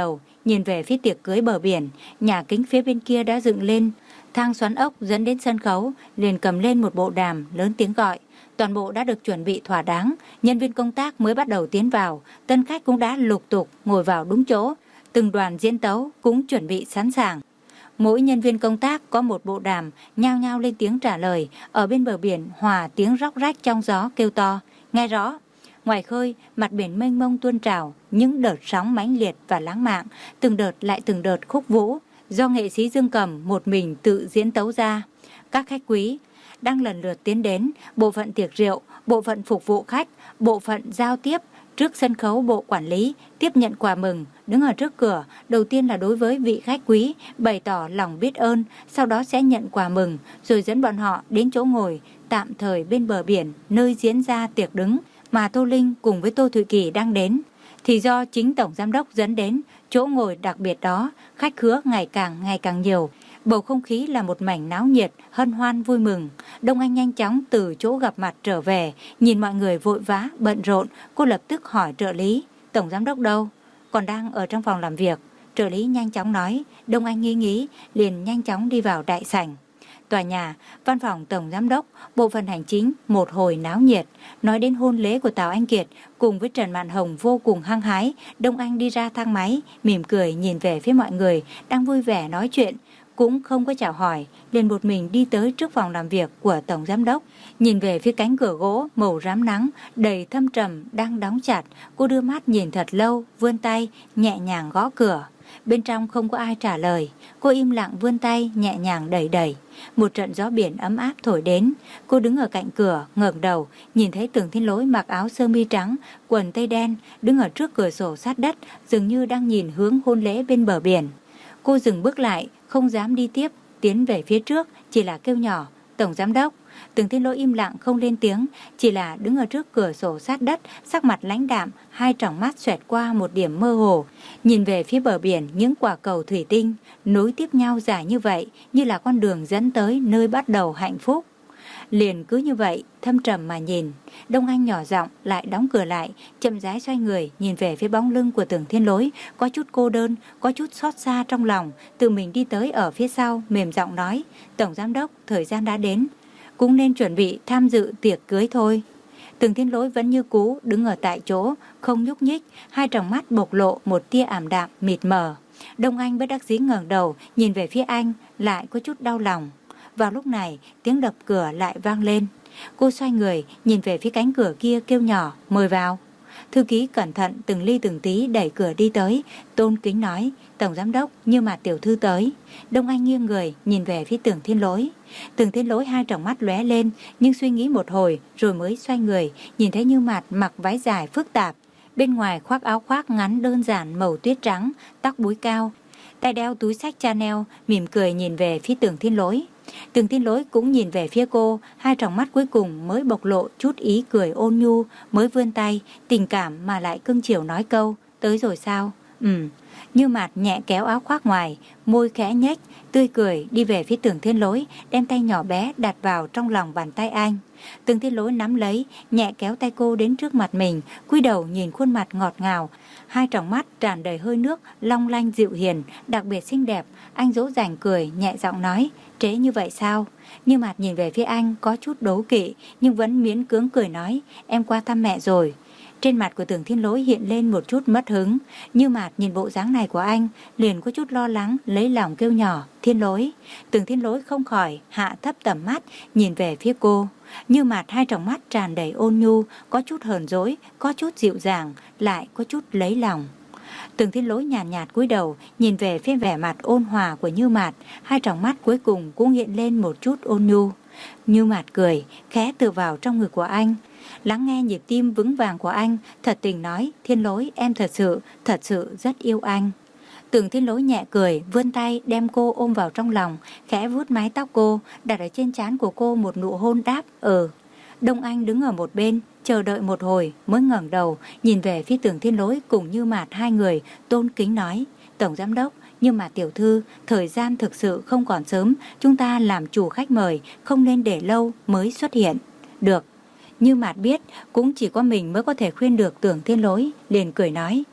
nhìn về phía tiệc cưới bờ biển. Nhà kính phía bên kia đã dựng lên thang xoắn ốc dẫn đến sân khấu, liền cầm lên một bộ đàm lớn tiếng gọi. Toàn bộ đã được chuẩn bị thỏa đáng, nhân viên công tác mới bắt đầu tiến vào, tân khách cũng đã lục tục ngồi vào đúng chỗ, từng đoàn diễn tấu cũng chuẩn bị sẵn sàng. Mỗi nhân viên công tác có một bộ đàm, nhao nhao lên tiếng trả lời. Ở bên bờ biển hòa tiếng róc rách trong gió kêu to, nghe rõ. Ngoài khơi, mặt biển mênh mông tuôn trào, những đợt sóng mãnh liệt và lãng mạn, từng đợt lại từng đợt khúc vũ, do nghệ sĩ Dương Cầm một mình tự diễn tấu ra. Các khách quý đang lần lượt tiến đến, bộ phận tiệc rượu, bộ phận phục vụ khách, bộ phận giao tiếp. Trước sân khấu, bộ quản lý tiếp nhận quà mừng, đứng ở trước cửa, đầu tiên là đối với vị khách quý, bày tỏ lòng biết ơn, sau đó sẽ nhận quà mừng, rồi dẫn bọn họ đến chỗ ngồi tạm thời bên bờ biển, nơi diễn ra tiệc đứng, mà Tô Linh cùng với Tô Thụy Kỳ đang đến. Thì do chính Tổng Giám đốc dẫn đến, chỗ ngồi đặc biệt đó, khách khứa ngày càng ngày càng nhiều. Bầu không khí là một mảnh náo nhiệt, hân hoan vui mừng. Đông Anh nhanh chóng từ chỗ gặp mặt trở về, nhìn mọi người vội vã, bận rộn, cô lập tức hỏi trợ lý, Tổng Giám đốc đâu? Còn đang ở trong phòng làm việc. Trợ lý nhanh chóng nói. Đông Anh nghi nghĩ, liền nhanh chóng đi vào đại sảnh. Tòa nhà, văn phòng Tổng Giám đốc, bộ phận hành chính một hồi náo nhiệt. Nói đến hôn lễ của Tào Anh Kiệt cùng với Trần Mạn Hồng vô cùng hăng hái. Đông Anh đi ra thang máy, mỉm cười nhìn về phía mọi người đang vui vẻ nói chuyện, cũng không có chào hỏi, liền một mình đi tới trước phòng làm việc của Tổng Giám đốc. Nhìn về phía cánh cửa gỗ màu rám nắng đầy thâm trầm đang đóng chặt, cô đưa mắt nhìn thật lâu, vươn tay nhẹ nhàng gõ cửa. Bên trong không có ai trả lời, cô im lặng vươn tay nhẹ nhàng đẩy đẩy. Một trận gió biển ấm áp thổi đến, cô đứng ở cạnh cửa, ngẩng đầu, nhìn thấy Tưởng Thiên Lỗi mặc áo sơ mi trắng, quần tây đen, đứng ở trước cửa sổ sát đất, dường như đang nhìn hướng hôn lễ bên bờ biển. Cô dừng bước lại, không dám đi tiếp, tiến về phía trước, chỉ là kêu nhỏ, Tổng Giám đốc. Tưởng Thiên Lỗi im lặng không lên tiếng, chỉ là đứng ở trước cửa sổ sát đất, sắc mặt lãnh đạm, hai tròng mắt xoẹt qua một điểm mơ hồ, nhìn về phía bờ biển những quả cầu thủy tinh nối tiếp nhau dài như vậy, như là con đường dẫn tới nơi bắt đầu hạnh phúc. Liền cứ như vậy thâm trầm mà nhìn. Đông Anh nhỏ giọng lại đóng cửa lại, chậm rãi xoay người nhìn về phía bóng lưng của Tưởng Thiên Lỗi, có chút cô đơn, có chút xót xa trong lòng, tự mình đi tới ở phía sau, mềm giọng nói, Tổng Giám đốc, thời gian đã đến, cũng nên chuẩn bị tham dự tiệc cưới thôi. Tưởng Thiên Lỗi vẫn như cũ đứng ở tại chỗ, không nhúc nhích, hai tròng mắt bộc lộ một tia ảm đạm mịt mờ. Đông Anh bất đắc dĩ ngẩng đầu nhìn về phía anh, lại có chút đau lòng. Vào lúc này, tiếng đập cửa lại vang lên. Cô xoay người, nhìn về phía cánh cửa kia kêu nhỏ, mời vào. Thư ký cẩn thận từng ly từng tí đẩy cửa đi tới, tôn kính nói, Tổng Giám đốc, Như Mạt tiểu thư tới. Đông Anh nghiêng người, nhìn về phía Tưởng Thiên Lỗi. Tưởng Thiên Lỗi hai tròng mắt lóe lên, nhưng suy nghĩ một hồi, rồi mới xoay người, nhìn thấy Như Mạt mặc váy dài phức tạp. Bên ngoài khoác áo khoác ngắn đơn giản màu tuyết trắng, tóc búi cao, tay đeo túi xách Chanel, mỉm cười nhìn về phía Tưởng Thiên Lỗi. Tưởng Thiên Lỗi cũng nhìn về phía cô, hai tròng mắt cuối cùng mới bộc lộ chút ý cười ôn nhu, mới vươn tay, tình cảm mà lại cưng chiều nói câu, tới rồi sao? Ừm. Như Mạt nhẹ kéo áo khoác ngoài, môi khẽ nhếch, tươi cười đi về phía Tưởng Thiên Lỗi, đem tay nhỏ bé đặt vào trong lòng bàn tay anh. Tưởng Thiên Lỗi nắm lấy, nhẹ kéo tay cô đến trước mặt mình, cúi đầu nhìn khuôn mặt ngọt ngào, hai tròng mắt tràn đầy hơi nước, long lanh dịu hiền, đặc biệt xinh đẹp. Anh dỗ dành cười, nhẹ giọng nói, trễ như vậy sao? Như Mạt nhìn về phía anh có chút đố kỵ, nhưng vẫn miễn cưỡng cười nói, em qua thăm mẹ rồi. Trên mặt của Tưởng Thiên Lỗi hiện lên một chút mất hứng. Như Mạt nhìn bộ dáng này của anh, liền có chút lo lắng, lấy lòng kêu nhỏ, Thiên Lỗi. Tưởng Thiên Lỗi không khỏi hạ thấp tầm mắt, nhìn về phía cô. Như Mạt hai tròng mắt tràn đầy ôn nhu, có chút hờn dỗi, có chút dịu dàng, lại có chút lấy lòng. Tưởng Thiên Lỗi nhàn nhạt, nhạt cúi đầu, nhìn về phía vẻ mặt ôn hòa của Như Mạt, hai tròng mắt cuối cùng cũng hiện lên một chút ôn nhu. Như Mạt cười, khẽ tựa vào trong ngực của anh, lắng nghe nhịp tim vững vàng của anh, thật tình nói, Thiên Lỗi, em thật sự, thật sự rất yêu anh. Tưởng Thiên Lỗi nhẹ cười, vươn tay đem cô ôm vào trong lòng, khẽ vuốt mái tóc cô, đặt ở trên trán của cô một nụ hôn đáp, ừ. Đông Anh đứng ở một bên, chờ đợi một hồi mới ngẩng đầu, nhìn về phía Tưởng Thiên Lỗi cùng Như Mạt hai người, tôn kính nói, Tổng Giám đốc, Như Mạt tiểu thư, thời gian thực sự không còn sớm, chúng ta làm chủ khách mời, không nên để lâu mới xuất hiện. Được. Như Mạt biết cũng chỉ có mình mới có thể khuyên được Tưởng Thiên Lỗi, liền cười nói,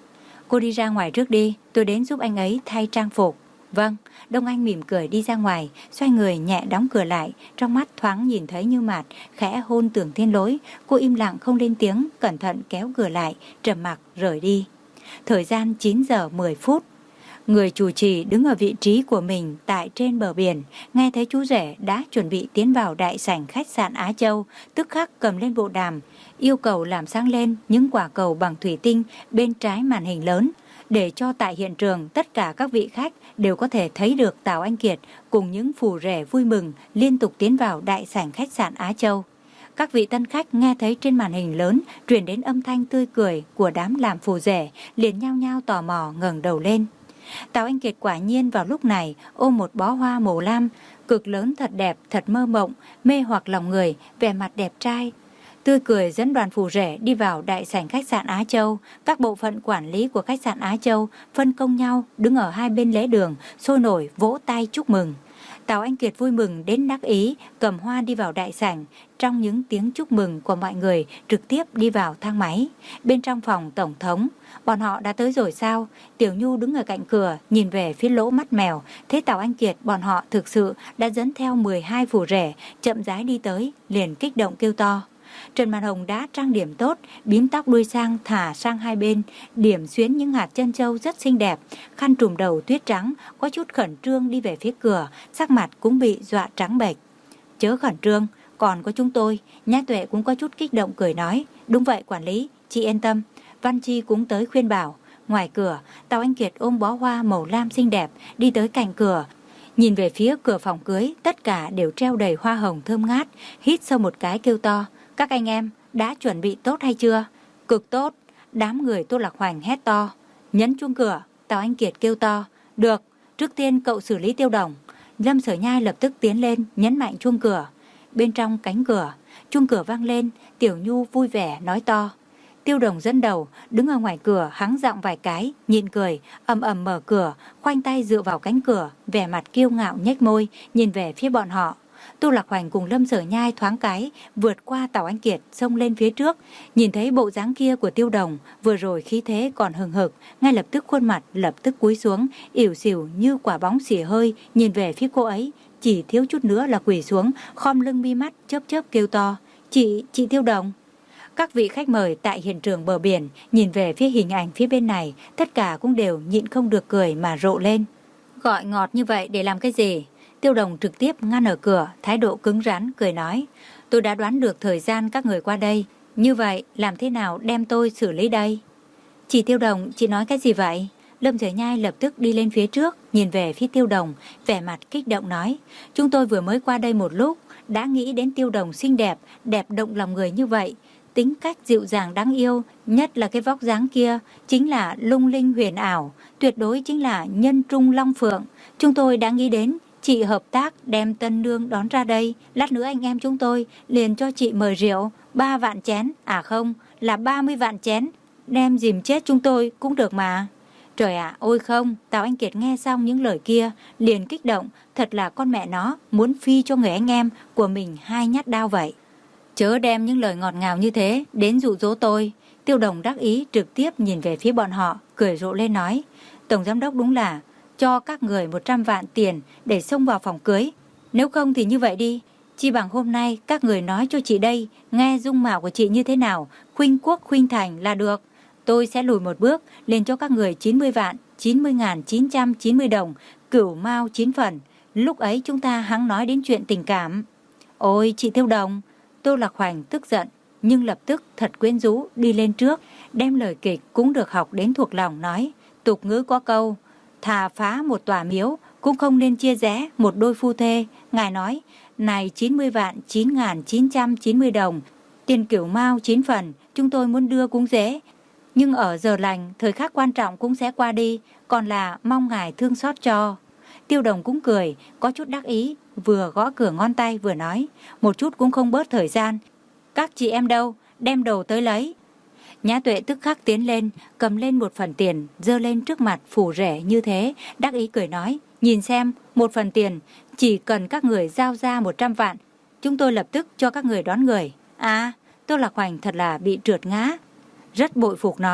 Cô đi ra ngoài trước đi, tôi đến giúp anh ấy thay trang phục. Vâng. Đông Anh mỉm cười đi ra ngoài, xoay người nhẹ đóng cửa lại, trong mắt thoáng nhìn thấy Như Mạt khẽ hôn Tưởng Thiên Lỗi. Cô im lặng không lên tiếng, cẩn thận kéo cửa lại, trầm mặc rời đi. Thời gian chín giờ mười phút. Người chủ trì đứng ở vị trí của mình tại trên bờ biển, nghe thấy chú rể đã chuẩn bị tiến vào đại sảnh khách sạn Á Châu, tức khắc cầm lên bộ đàm, yêu cầu làm sáng lên những quả cầu bằng thủy tinh bên trái màn hình lớn, để cho tại hiện trường tất cả các vị khách đều có thể thấy được Tào Anh Kiệt cùng những phù rể vui mừng liên tục tiến vào đại sảnh khách sạn Á Châu. Các vị tân khách nghe thấy trên màn hình lớn truyền đến âm thanh tươi cười của đám làm phù rể, liền nhao nhao tò mò ngẩng đầu lên. Tào Anh Kiệt quả nhiên vào lúc này ôm một bó hoa màu lam, cực lớn thật đẹp, thật mơ mộng, mê hoặc lòng người, vẻ mặt đẹp trai. Tươi cười dẫn đoàn phù rể đi vào đại sảnh khách sạn Á Châu. Các bộ phận quản lý của khách sạn Á Châu phân công nhau đứng ở hai bên lễ đường, sôi nổi vỗ tay chúc mừng. Tào Anh Kiệt vui mừng đến đắc ý, cầm hoa đi vào đại sảnh. Trong những tiếng chúc mừng của mọi người, trực tiếp đi vào thang máy. Bên trong phòng tổng thống, bọn họ đã tới rồi sao? Tiểu Nhu đứng ở cạnh cửa, nhìn về phía lỗ mắt mèo. Thấy Tào Anh Kiệt bọn họ thực sự đã dẫn theo mười hai phù rể, chậm rãi đi tới, liền kích động kêu to. Trần Mạn Hồng đã trang điểm tốt, bím tóc đuôi sang thả sang hai bên, điểm xuyến những hạt chân châu rất xinh đẹp, khăn trùm đầu tuyết trắng, có chút khẩn trương đi về phía cửa, sắc mặt cũng bị dọa trắng bệch. Chớ khẩn trương, còn có chúng tôi. Nhã Tuệ cũng có chút kích động cười nói. Đúng vậy quản lý, chị yên tâm. Văn Chi cũng tới khuyên bảo. Ngoài cửa, Tào Anh Kiệt ôm bó hoa màu lam xinh đẹp, đi tới cạnh cửa. Nhìn về phía cửa phòng cưới, tất cả đều treo đầy hoa hồng thơm ngát, hít sâu một cái kêu to. Các anh em, đã chuẩn bị tốt hay chưa? Cực tốt. Đám người Tô Lạc Hoành hét to. Nhấn chuông cửa, Tào Anh Kiệt kêu to. Được, trước tiên cậu xử lý Tiêu Đồng. Lâm Sở Nhai lập tức tiến lên, nhấn mạnh chuông cửa. Bên trong cánh cửa, chuông cửa vang lên, Tiểu Nhu vui vẻ nói to. Tiêu Đồng dẫn đầu, đứng ở ngoài cửa hắng giọng vài cái, nhịn cười, ầm ầm mở cửa, khoanh tay dựa vào cánh cửa, vẻ mặt kiêu ngạo nhếch môi, nhìn về phía bọn họ. Tô Lạc Hoành cùng Lâm Sở Nhai thoáng cái vượt qua Tào Anh Kiệt, xông lên phía trước, nhìn thấy bộ dáng kia của Tiêu Đồng, vừa rồi khí thế còn hừng hực, ngay lập tức khuôn mặt lập tức cúi xuống, ỉu xìu như quả bóng xì hơi, nhìn về phía cô ấy, chỉ thiếu chút nữa là quỳ xuống, khom lưng mi mắt chớp chớp kêu to, "Chị, chị Tiêu Đồng." Các vị khách mời tại hiện trường bờ biển nhìn về phía hình ảnh phía bên này, tất cả cũng đều nhịn không được cười mà rộ lên. Gọi ngọt như vậy để làm cái gì? Tiêu Đồng trực tiếp ngăn ở cửa, thái độ cứng rắn, cười nói. Tôi đã đoán được thời gian các người qua đây. Như vậy, làm thế nào đem tôi xử lý đây? Chị Tiêu Đồng, chị nói cái gì vậy? Lâm Sở Nhai lập tức đi lên phía trước, nhìn về phía Tiêu Đồng, vẻ mặt kích động nói. Chúng tôi vừa mới qua đây một lúc, đã nghĩ đến Tiêu Đồng xinh đẹp, đẹp động lòng người như vậy. Tính cách dịu dàng đáng yêu, nhất là cái vóc dáng kia, chính là lung linh huyền ảo, tuyệt đối chính là nhân trung long phượng. Chúng tôi đã nghĩ đến chị hợp tác đem tân nương đón ra đây, lát nữa anh em chúng tôi liền cho chị mời rượu, ba vạn chén, à không, là ba mươi vạn chén, đem dìm chết chúng tôi cũng được mà. Trời ạ, ôi không, Tào Anh Kiệt nghe xong những lời kia, liền kích động, thật là con mẹ nó, muốn phi cho người anh em của mình hai nhát đao vậy. Chớ đem những lời ngọt ngào như thế đến dụ dỗ tôi. Tiêu Đồng đắc ý trực tiếp nhìn về phía bọn họ, cười rộ lên nói, Tổng Giám Đốc đúng là cho các người một trăm vạn tiền để xông vào phòng cưới. Nếu không thì như vậy đi, chi bằng hôm nay các người nói cho chị đây, nghe dung mạo của chị như thế nào, khuynh quốc khuynh thành là được. Tôi sẽ lùi một bước, lên cho các người chín mươi vạn, chín mươi nghìn chín trăm chín mươi đồng, cửu mao chín phần. Lúc ấy chúng ta hẵng nói đến chuyện tình cảm. Ôi chị Tiêu Đồng, Tô Lạc Hoành tức giận, nhưng lập tức thật quyến rũ đi lên trước, đem lời kịch cũng được học đến thuộc lòng nói, tục ngữ có câu, thà phá một tòa miếu cũng không nên chia rẽ một đôi phu thê. Ngài nói, này chín mươi vạn chín nghìn chín trăm chín mươi đồng, tiền cửu mao chín phần, chúng tôi muốn đưa cũng dễ, nhưng ở giờ lành, thời khắc quan trọng cũng sẽ qua đi, còn là mong ngài thương xót cho. Tiêu Đồng cũng cười, có chút đắc ý, vừa gõ cửa ngón tay vừa nói, một chút cũng không bớt thời gian. Các chị em đâu, đem đồ tới lấy. Nhã Tuệ tức khắc tiến lên, cầm lên một phần tiền, dơ lên trước mặt phủ rể như thế, đắc ý cười nói, nhìn xem, một phần tiền, chỉ cần các người giao ra một trăm vạn, chúng tôi lập tức cho các người đón người. À, Tô Lạc Hoành thật là bị trượt ngã. Rất bội phục nói,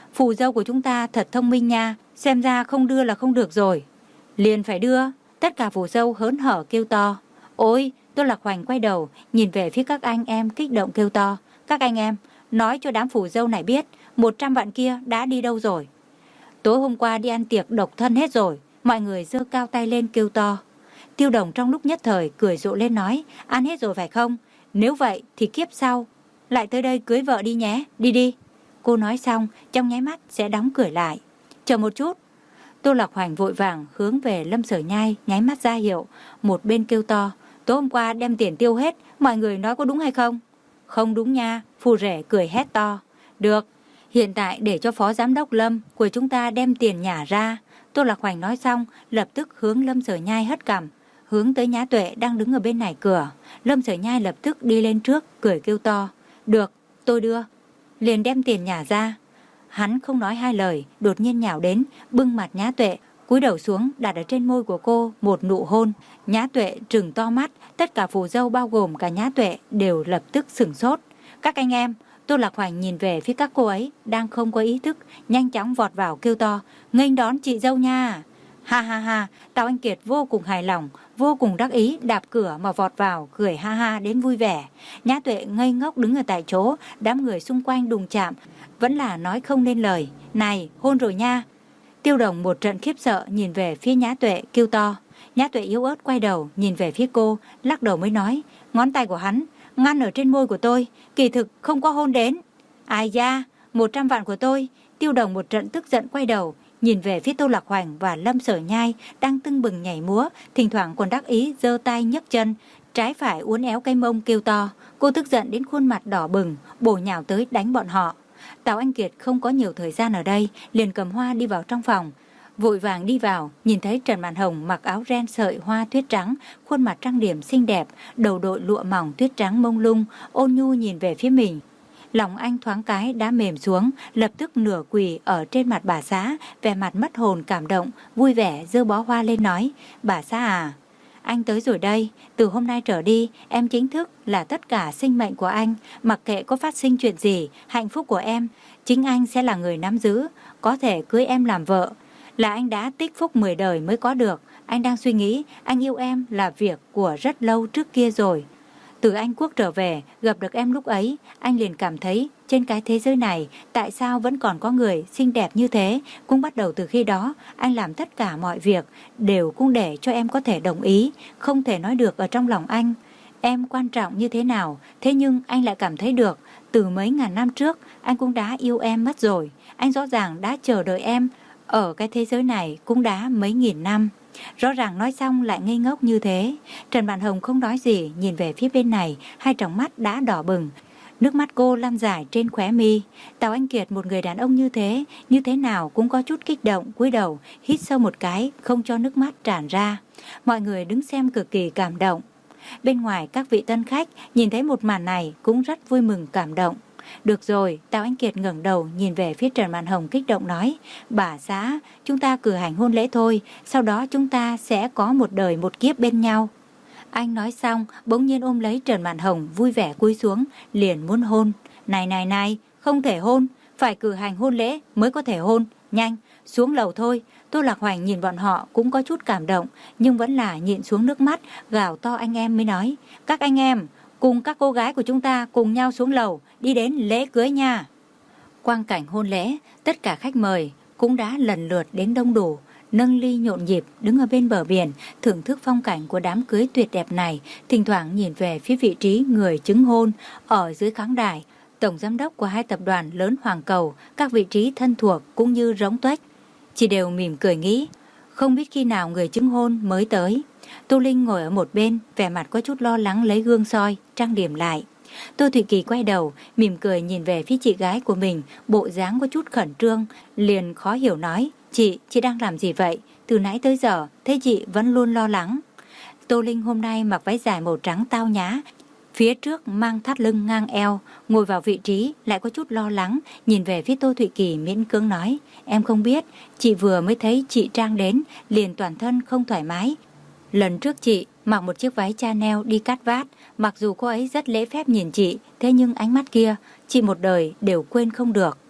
phù dâu của chúng ta thật thông minh nha, xem ra không đưa là không được rồi. Liền phải đưa, tất cả phù dâu hớn hở kêu to. Ôi, Tô Lạc Hoành quay đầu, nhìn về phía các anh em kích động kêu to. Các anh em, nói cho đám phù dâu này biết, một trăm vạn kia đã đi đâu rồi. Tối hôm qua đi ăn tiệc độc thân hết rồi. Mọi người giơ cao tay lên kêu to. Tiêu Đồng trong lúc nhất thời cười rộ lên nói, ăn hết rồi phải không? Nếu vậy thì kiếp sau lại tới đây cưới vợ đi nhé, đi đi. Cô nói xong, trong nháy mắt sẽ đóng cửa lại. Chờ một chút. Tô Lạc Hoành vội vàng hướng về Lâm Sở Nhai nháy mắt ra hiệu, một bên kêu to, tối hôm qua đem tiền tiêu hết, mọi người nói có đúng hay không? Không đúng nha, phù rể cười hét to. Được, hiện tại để cho phó giám đốc Lâm của chúng ta đem tiền nhả ra. Tô Lạc Hoành nói xong, lập tức hướng Lâm Sở Nhai hất cằm, hướng tới Nhã Tuệ đang đứng ở bên này cửa. Lâm Sở Nhai lập tức đi lên trước, cười kêu to. Được, tôi đưa. Liền đem tiền nhả ra. Hắn không nói hai lời, đột nhiên nhào đến, bưng mặt Nhã Tuệ, cúi đầu xuống đặt ở trên môi của cô một nụ hôn. Nhã Tuệ trừng to mắt, tất cả phù dâu bao gồm cả Nhã Tuệ đều lập tức sửng sốt. Các anh em, Tô Lạc Hoành nhìn về phía các cô ấy đang không có ý thức, nhanh chóng vọt vào kêu to, nghênh đón chị dâu nha. Ha ha ha, Tào Anh Kiệt vô cùng hài lòng, vô cùng đắc ý, đạp cửa mà vọt vào, cười ha ha đến vui vẻ. Nhã Tuệ ngây ngốc đứng ở tại chỗ, đám người xung quanh đùng chạm, vẫn là nói không nên lời. Này, hôn rồi nha. Tiêu Đồng một trận khiếp sợ nhìn về phía Nhã Tuệ kêu to. Nhã Tuệ yếu ớt quay đầu nhìn về phía cô, lắc đầu mới nói, ngón tay của hắn ngăn ở trên môi của tôi, kỳ thực không có hôn đến. Ai da, một trăm vạn của tôi. Tiêu Đồng một trận tức giận quay đầu nhìn về phía Tô Lạc Hoành và Lâm Sở Nhai đang tưng bừng nhảy múa, thỉnh thoảng còn đắc ý giơ tay nhấc chân, trái phải uốn éo cái mông kêu to. Cô tức giận đến khuôn mặt đỏ bừng, bổ nhào tới đánh bọn họ. Tào Anh Kiệt không có nhiều thời gian ở đây, liền cầm hoa đi vào trong phòng. Vội vàng đi vào, nhìn thấy Trần Mạn Hồng mặc áo ren sợi hoa tuyết trắng, khuôn mặt trang điểm xinh đẹp, đầu đội lụa mỏng tuyết trắng mông lung, ôn nhu nhìn về phía mình. Lòng anh thoáng cái đã mềm xuống, lập tức nửa quỳ ở trên mặt bà xã, vẻ mặt mất hồn cảm động, vui vẻ giơ bó hoa lên nói, bà xã à, anh tới rồi đây, từ hôm nay trở đi, em chính thức là tất cả sinh mệnh của anh, mặc kệ có phát sinh chuyện gì, hạnh phúc của em, chính anh sẽ là người nắm giữ, có thể cưới em làm vợ, là anh đã tích phúc mười đời mới có được, anh đang suy nghĩ, anh yêu em là việc của rất lâu trước kia rồi. Từ Anh Quốc trở về, gặp được em lúc ấy, anh liền cảm thấy trên cái thế giới này tại sao vẫn còn có người xinh đẹp như thế. Cũng bắt đầu từ khi đó, anh làm tất cả mọi việc đều cũng để cho em có thể đồng ý, không thể nói được ở trong lòng anh. Em quan trọng như thế nào, thế nhưng anh lại cảm thấy được, từ mấy ngàn năm trước anh cũng đã yêu em mất rồi. Anh rõ ràng đã chờ đợi em, ở cái thế giới này cũng đã mấy nghìn năm. Rõ ràng nói xong lại ngây ngốc như thế. Trần Mạn Hồng không nói gì, nhìn về phía bên này, hai tròng mắt đã đỏ bừng, nước mắt cô lăn dài trên khóe mi. Tào Anh Kiệt một người đàn ông như thế, như thế nào cũng có chút kích động, cúi đầu hít sâu một cái, không cho nước mắt tràn ra. Mọi người đứng xem cực kỳ cảm động. Bên ngoài các vị tân khách nhìn thấy một màn này cũng rất vui mừng cảm động. Được rồi, Tào Anh Kiệt ngẩng đầu nhìn về phía Trần Mạn Hồng kích động nói, bà xã, chúng ta cử hành hôn lễ thôi, sau đó chúng ta sẽ có một đời một kiếp bên nhau. Anh nói xong, bỗng nhiên ôm lấy Trần Mạn Hồng vui vẻ cúi xuống, liền muốn hôn. Này này này, không thể hôn, phải cử hành hôn lễ mới có thể hôn, nhanh, xuống lầu thôi. Tô Lạc Hoành nhìn bọn họ cũng có chút cảm động, nhưng vẫn là nhịn xuống nước mắt, gào to anh em mới nói, các anh em, cùng các cô gái của chúng ta cùng nhau xuống lầu, đi đến lễ cưới nha. Quang cảnh hôn lễ, tất cả khách mời cũng đã lần lượt đến đông đủ, nâng ly nhộn nhịp đứng ở bên bờ biển, thưởng thức phong cảnh của đám cưới tuyệt đẹp này, thỉnh thoảng nhìn về phía vị trí người chứng hôn ở dưới khán đài. Tổng giám đốc của hai tập đoàn lớn Hoàng Cầu, các vị trí thân thuộc cũng như rống tuếch, chỉ đều mỉm cười nghĩ, không biết khi nào người chứng hôn mới tới. Tô Linh ngồi ở một bên, vẻ mặt có chút lo lắng lấy gương soi, trang điểm lại. Tô Thụy Kỳ quay đầu, mỉm cười nhìn về phía chị gái của mình, bộ dáng có chút khẩn trương, liền khó hiểu nói, chị, chị đang làm gì vậy? Từ nãy tới giờ, thấy chị vẫn luôn lo lắng. Tô Linh hôm nay mặc váy dài màu trắng tao nhã, phía trước mang thắt lưng ngang eo, ngồi vào vị trí lại có chút lo lắng, nhìn về phía Tô Thụy Kỳ miễn cưỡng nói, em không biết, chị vừa mới thấy chị Trang đến, liền toàn thân không thoải mái. Lần trước chị mặc một chiếc váy Chanel đi cắt vát, mặc dù cô ấy rất lễ phép nhìn chị, thế nhưng ánh mắt kia, chị một đời đều quên không được.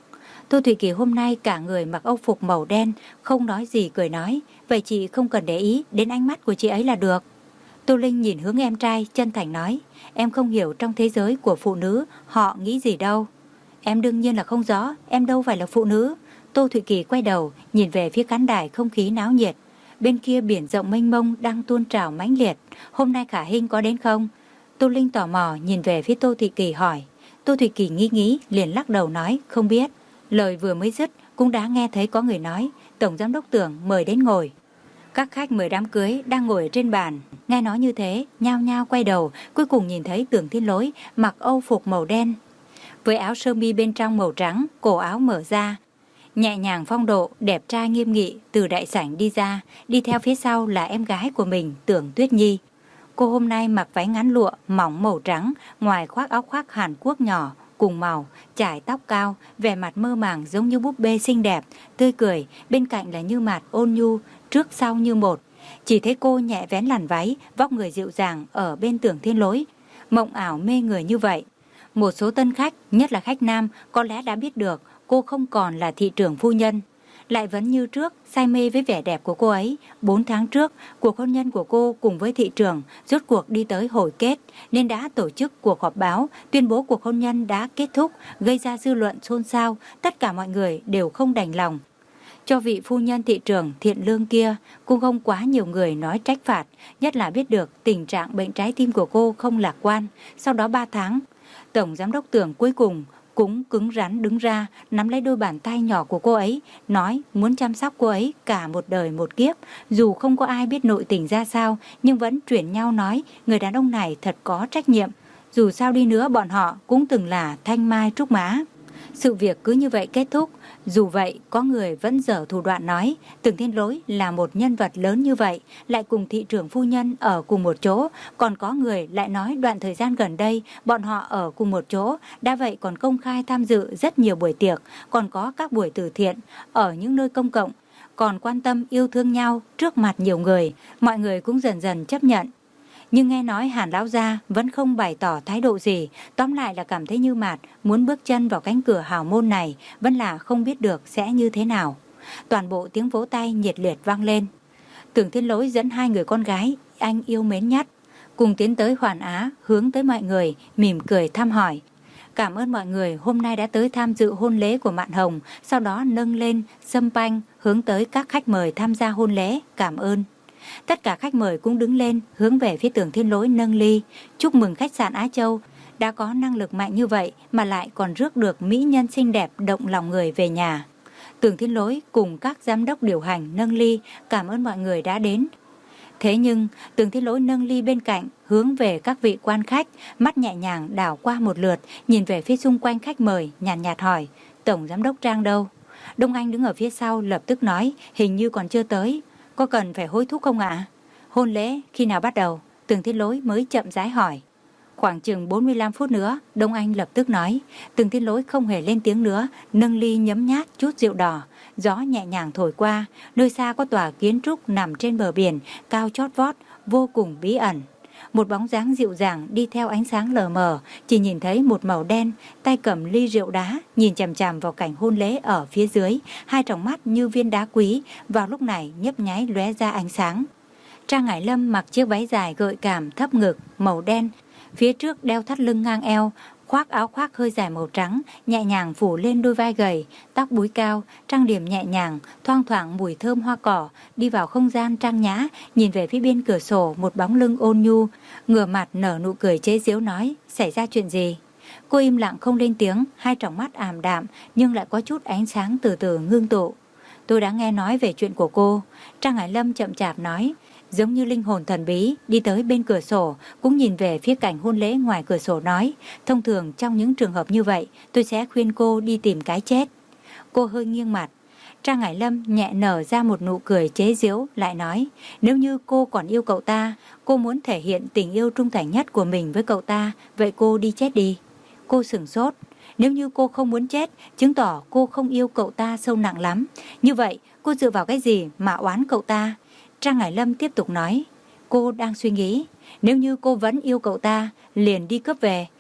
Tô Thủy Kỳ hôm nay cả người mặc âu phục màu đen, không nói gì cười nói, vậy chị không cần để ý đến ánh mắt của chị ấy là được. Tô Linh nhìn hướng em trai, chân thành nói, em không hiểu trong thế giới của phụ nữ họ nghĩ gì đâu. Em đương nhiên là không rõ, em đâu phải là phụ nữ. Tô Thủy Kỳ quay đầu, nhìn về phía khán đài không khí náo nhiệt. Bên kia biển rộng mênh mông đang tuôn trào mãnh liệt. Hôm nay Khả Hinh có đến không? Tô Linh tò mò nhìn về phía Tô Thủy Kỳ hỏi. Tô Thủy Kỳ nghĩ nghĩ, liền lắc đầu nói, không biết. Lời vừa mới dứt, cũng đã nghe thấy có người nói, Tổng Giám đốc Tưởng mời đến ngồi. Các khách mời đám cưới đang ngồi ở trên bàn, nghe nói như thế, nhao nhao quay đầu, cuối cùng nhìn thấy Tưởng Thiên Lỗi mặc âu phục màu đen, với áo sơ mi bên trong màu trắng, cổ áo mở ra, nhẹ nhàng phong độ, đẹp trai nghiêm nghị từ đại sảnh đi ra, đi theo phía sau là em gái của mình, Tưởng Tuyết Nhi. Cô hôm nay mặc váy ngắn lụa mỏng màu trắng, ngoài khoác áo khoác Hàn Quốc nhỏ cùng màu, chải tóc cao, vẻ mặt mơ màng giống như búp bê xinh đẹp, tươi cười, bên cạnh là Như Mạt ôn nhu, trước sau như một. Chỉ thấy cô nhẹ vén làn váy, vóc người dịu dàng ở bên Tưởng Thiên Lỗi, mộng ảo mê người như vậy. Một số tân khách, nhất là khách nam, có lẽ đã biết được cô không còn là thị trưởng phu nhân, lại vẫn như trước say mê với vẻ đẹp của cô ấy. Bốn tháng trước, cuộc hôn nhân của cô cùng với thị trưởng rốt cuộc đi tới hồi kết, nên đã tổ chức cuộc họp báo tuyên bố cuộc hôn nhân đã kết thúc, gây ra dư luận xôn xao. Tất cả mọi người đều không đành lòng cho vị phu nhân thị trưởng thiện lương kia. Cũng không quá nhiều người nói trách phạt, nhất là biết được tình trạng bệnh trái tim của cô không lạc quan. Sau đó ba tháng, Tổng Giám đốc Tưởng cuối cùng cũng cứng rắn đứng ra, nắm lấy đôi bàn tay nhỏ của cô ấy, nói muốn chăm sóc cô ấy cả một đời một kiếp. Dù không có ai biết nội tình ra sao, nhưng vẫn chuyển nhau nói người đàn ông này thật có trách nhiệm. Dù sao đi nữa bọn họ cũng từng là thanh mai trúc mã. Sự việc cứ như vậy kết thúc. Dù vậy, có người vẫn dở thủ đoạn nói Tưởng Thiên Lỗi là một nhân vật lớn như vậy, lại cùng thị trưởng phu nhân ở cùng một chỗ. Còn có người lại nói đoạn thời gian gần đây bọn họ ở cùng một chỗ, đã vậy còn công khai tham dự rất nhiều buổi tiệc, còn có các buổi từ thiện ở những nơi công cộng, còn quan tâm yêu thương nhau trước mặt nhiều người. Mọi người cũng dần dần chấp nhận. Nhưng nghe nói Hàn lão gia vẫn không bày tỏ thái độ gì. Tóm lại là cảm thấy Như Mạt muốn bước chân vào cánh cửa hào môn này vẫn là không biết được sẽ như thế nào. Toàn bộ tiếng vỗ tay nhiệt liệt vang lên. Tưởng Thiên Lỗi dẫn hai người con gái anh yêu mến nhất cùng tiến tới Hoàn Á, hướng tới mọi người mỉm cười thăm hỏi. Cảm ơn mọi người hôm nay đã tới tham dự hôn lễ của Mạn Hồng. Sau đó nâng lên sâm panh hướng tới các khách mời tham gia hôn lễ, cảm ơn. Tất cả khách mời cũng đứng lên hướng về phía Tưởng Thiên Lỗi nâng ly, chúc mừng khách sạn Á Châu đã có năng lực mạnh như vậy mà lại còn rước được mỹ nhân xinh đẹp động lòng người về nhà. Tưởng Thiên Lỗi cùng các giám đốc điều hành nâng ly, cảm ơn mọi người đã đến. Thế nhưng Tưởng Thiên Lỗi nâng ly bên cạnh hướng về các vị quan khách, mắt nhẹ nhàng đảo qua một lượt, nhìn về phía xung quanh khách mời, nhàn nhạt, nhạt hỏi, Tổng Giám đốc Trang đâu? Đông Anh đứng ở phía sau lập tức nói, hình như còn chưa tới. Có cần phải hối thúc không ạ? Hôn lễ khi nào bắt đầu? Tưởng Thiên Lỗi mới chậm rãi hỏi. Khoảng chừng bốn mươi lăm phút nữa, Đông Anh lập tức nói. Tưởng Thiên Lỗi không hề lên tiếng nữa, nâng ly nhấm nhát chút rượu đỏ. Gió nhẹ nhàng thổi qua, nơi xa có tòa kiến trúc nằm trên bờ biển, cao chót vót, vô cùng bí ẩn. Một bóng dáng dịu dàng đi theo ánh sáng lờ mờ, chỉ nhìn thấy một màu đen, tay cầm ly rượu đá, nhìn chằm chằm vào cảnh hôn lễ ở phía dưới, hai tròng mắt như viên đá quý, vào lúc này nhấp nháy lóe ra ánh sáng. Trang Ngải Lâm mặc chiếc váy dài gợi cảm thấp ngực, màu đen, phía trước đeo thắt lưng ngang eo, khoác áo khoác hơi dài màu trắng, nhẹ nhàng phủ lên đôi vai gầy, tóc búi cao, trang điểm nhẹ nhàng, thoang thoảng mùi thơm hoa cỏ, đi vào không gian trang nhã, nhìn về phía bên cửa sổ một bóng lưng ôn nhu, ngửa mặt nở nụ cười chế giễu nói, xảy ra chuyện gì? Cô im lặng không lên tiếng, hai tròng mắt ảm đạm nhưng lại có chút ánh sáng từ từ ngưng tụ. Tôi đã nghe nói về chuyện của cô, Trang Ngải Lâm chậm chạp nói, giống như linh hồn thần bí, đi tới bên cửa sổ, cũng nhìn về phía cảnh hôn lễ ngoài cửa sổ nói, thông thường trong những trường hợp như vậy, tôi sẽ khuyên cô đi tìm cái chết. Cô hơi nghiêng mặt. Trang Ngải Lâm nhẹ nở ra một nụ cười chế giễu, lại nói, nếu như cô còn yêu cậu ta, cô muốn thể hiện tình yêu trung thành nhất của mình với cậu ta, vậy cô đi chết đi. Cô sửng sốt. Nếu như cô không muốn chết, chứng tỏ cô không yêu cậu ta sâu nặng lắm. Như vậy, cô dựa vào cái gì mà oán cậu ta? Trang Ngải Lâm tiếp tục nói, cô đang suy nghĩ, nếu như cô vẫn yêu cậu ta, liền đi cướp về.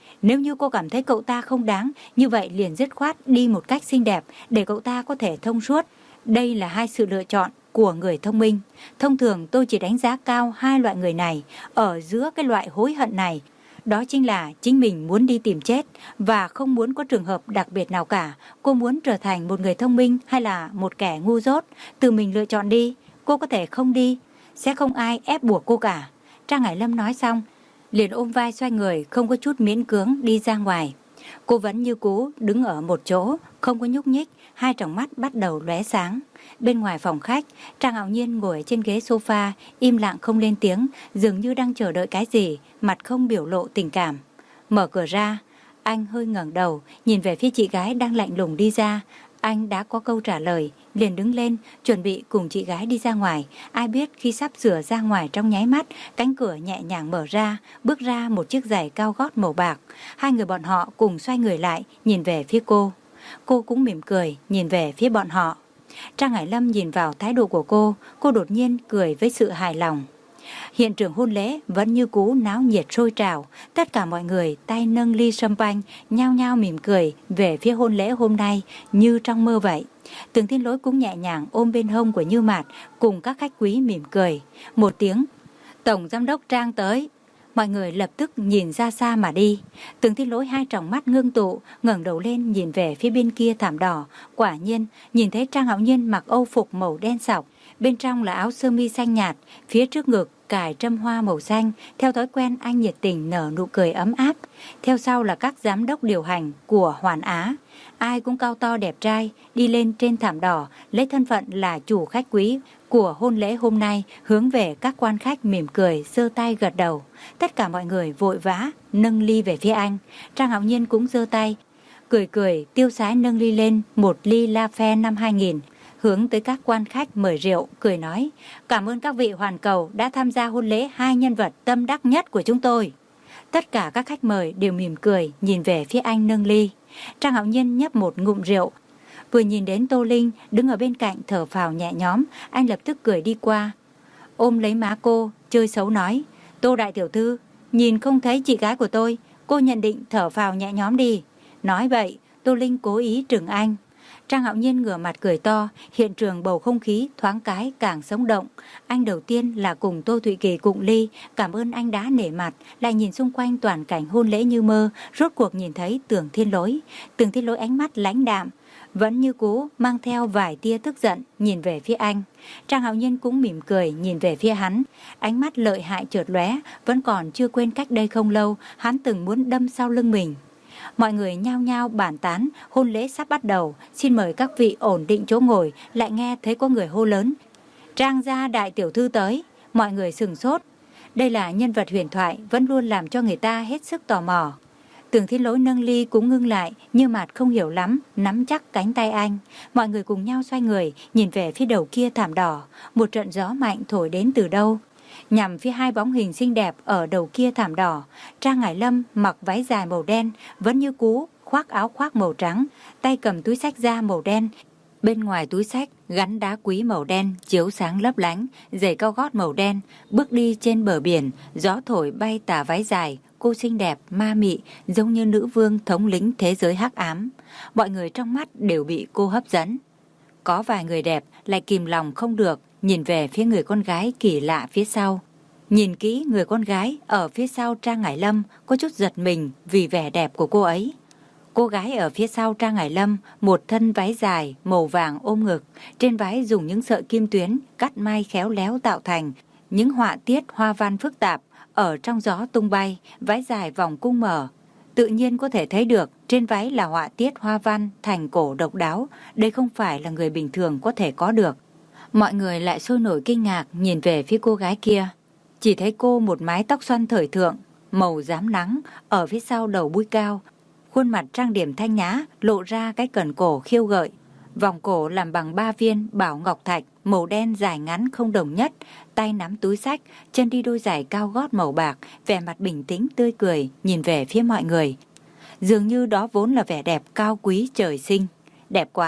Nếu như cô cảm thấy cậu ta không đáng, như vậy liền dứt khoát đi một cách xinh đẹp để cậu ta có thể thông suốt. Đây là hai sự lựa chọn của người thông minh. Thông thường tôi chỉ đánh giá cao hai loại người này. Ở giữa cái loại hối hận này, đó chính là chính mình muốn đi tìm chết và không muốn có trường hợp đặc biệt nào cả. Cô muốn trở thành một người thông minh hay là một kẻ ngu dốt, tự mình lựa chọn đi. Cô có thể không đi, sẽ không ai ép buộc cô cả. Trang Hải Lâm nói xong, liền ôm vai xoay người, không có chút miễn cưỡng đi ra ngoài. Cô vẫn như cũ đứng ở một chỗ, không có nhúc nhích, hai tròng mắt bắt đầu lóe sáng. Bên ngoài phòng khách, Trang Hạo Nhiên ngồi trên ghế sofa, im lặng không lên tiếng, dường như đang chờ đợi cái gì, mặt không biểu lộ tình cảm. Mở cửa ra, anh hơi ngẩng đầu, nhìn về phía chị gái đang lạnh lùng đi ra. Anh đã có câu trả lời, liền đứng lên, chuẩn bị cùng chị gái đi ra ngoài. Ai biết khi sắp sửa ra ngoài trong nháy mắt, cánh cửa nhẹ nhàng mở ra, bước ra một chiếc giày cao gót màu bạc. Hai người bọn họ cùng xoay người lại, nhìn về phía cô. Cô cũng mỉm cười, nhìn về phía bọn họ. Trang Hải Lâm nhìn vào thái độ của cô, cô đột nhiên cười với sự hài lòng. Hiện trường hôn lễ vẫn như cũ náo nhiệt sôi trào, tất cả mọi người tay nâng ly champagne, nhao nhao mỉm cười về phía hôn lễ hôm nay như trong mơ vậy. Tưởng Thiên Lỗi cũng nhẹ nhàng ôm bên hông của Như Mạt, cùng các khách quý mỉm cười. Một tiếng, Tổng Giám đốc Trang tới. Mọi người lập tức nhìn ra xa mà đi. Tưởng Thiên Lỗi hai tròng mắt ngưng tụ, ngẩng đầu lên nhìn về phía bên kia thảm đỏ. Quả nhiên, nhìn thấy Trang Hạo Nhiên mặc âu phục màu đen sọc, bên trong là áo sơ mi xanh nhạt, phía trước ngực cài trâm hoa màu xanh. Theo thói quen, anh nhiệt tình nở nụ cười ấm áp. Theo sau là các giám đốc điều hành của Hoàn Á, ai cũng cao to đẹp trai, đi lên trên thảm đỏ, lấy thân phận là chủ khách quý của hôn lễ hôm nay, hướng về các quan khách mỉm cười, giơ tay gật đầu. Tất cả mọi người vội vã nâng ly về phía anh. Trang Hạo Nhiên cũng giơ tay, cười cười tiêu sái nâng ly lên một ly La Phe năm hai nghìn, hướng tới các quan khách mời rượu, cười nói: cảm ơn các vị hoàn cầu đã tham gia hôn lễ hai nhân vật tâm đắc nhất của chúng tôi. Tất cả các khách mời đều mỉm cười nhìn về phía anh nâng ly. Trang Hạo Nhiên nhấp một ngụm rượu, vừa nhìn đến Tô Linh đứng ở bên cạnh thở phào nhẹ nhõm, anh lập tức cười đi qua, ôm lấy má cô, chơi xấu nói: Tô đại tiểu thư, nhìn không thấy chị gái của tôi, cô nhận định thở phào nhẹ nhõm đi. Nói vậy, Tô Linh cố ý trừng anh. Trang Hạo Nhiên ngửa mặt cười to, hiện trường bầu không khí thoáng cái càng sống động. Anh đầu tiên là cùng Tô Thụy Kỳ cụng ly, cảm ơn anh đã nể mặt, lại nhìn xung quanh toàn cảnh hôn lễ như mơ, rốt cuộc nhìn thấy Tưởng Thiên Lỗi. Tưởng Thiên Lỗi ánh mắt lãnh đạm, vẫn như cũ mang theo vài tia tức giận nhìn về phía anh. Trang Hạo Nhiên cũng mỉm cười nhìn về phía hắn, ánh mắt lợi hại chợt lóe, vẫn còn chưa quên cách đây không lâu hắn từng muốn đâm sau lưng mình. Mọi người nhao nhao bàn tán, hôn lễ sắp bắt đầu, xin mời các vị ổn định chỗ ngồi. Lại nghe thấy có người hô lớn: Trang gia đại tiểu thư tới. Mọi người sửng sốt, đây là nhân vật huyền thoại, vẫn luôn làm cho người ta hết sức tò mò. Tưởng Thiên Lỗi nâng ly cũng ngưng lại, Như Mạt không hiểu lắm, nắm chắc cánh tay anh. Mọi người cùng nhau xoay người, nhìn về phía đầu kia thảm đỏ. Một trận gió mạnh thổi đến từ đâu, nhằm phía hai bóng hình xinh đẹp ở đầu kia thảm đỏ. Trang Hải Lâm mặc váy dài màu đen, vẫn như cũ khoác áo khoác màu trắng, tay cầm túi xách da màu đen. Bên ngoài túi xách gắn đá quý màu đen chiếu sáng lấp lánh, giày cao gót màu đen, bước đi trên bờ biển, gió thổi bay tà váy dài. Cô xinh đẹp, ma mị, giống như nữ vương thống lĩnh thế giới hắc ám. Mọi người trong mắt đều bị cô hấp dẫn. Có vài người đẹp lại kìm lòng không được, nhìn về phía người con gái kỳ lạ phía sau. Nhìn kỹ người con gái ở phía sau Trang Hải Lâm, có chút giật mình vì vẻ đẹp của cô ấy. Cô gái ở phía sau Trang Hải Lâm, một thân váy dài màu vàng ôm ngực, trên váy dùng những sợi kim tuyến cắt may khéo léo tạo thành những họa tiết hoa văn phức tạp, ở trong gió tung bay. Váy dài vòng cung mở, tự nhiên có thể thấy được trên váy là họa tiết hoa văn thành cổ độc đáo. Đây không phải là người bình thường có thể có được. Mọi người lại sôi nổi kinh ngạc nhìn về phía cô gái kia. Chỉ thấy cô một mái tóc xoăn thời thượng, màu rám nắng, ở phía sau đầu búi cao, khuôn mặt trang điểm thanh nhã, lộ ra cái cẩn cổ khiêu gợi. Vòng cổ làm bằng ba viên bảo ngọc thạch màu đen dài ngắn không đồng nhất, tay nắm túi xách, chân đi đôi giày cao gót màu bạc, vẻ mặt bình tĩnh tươi cười nhìn về phía mọi người. Dường như đó vốn là vẻ đẹp cao quý trời sinh. Đẹp quá,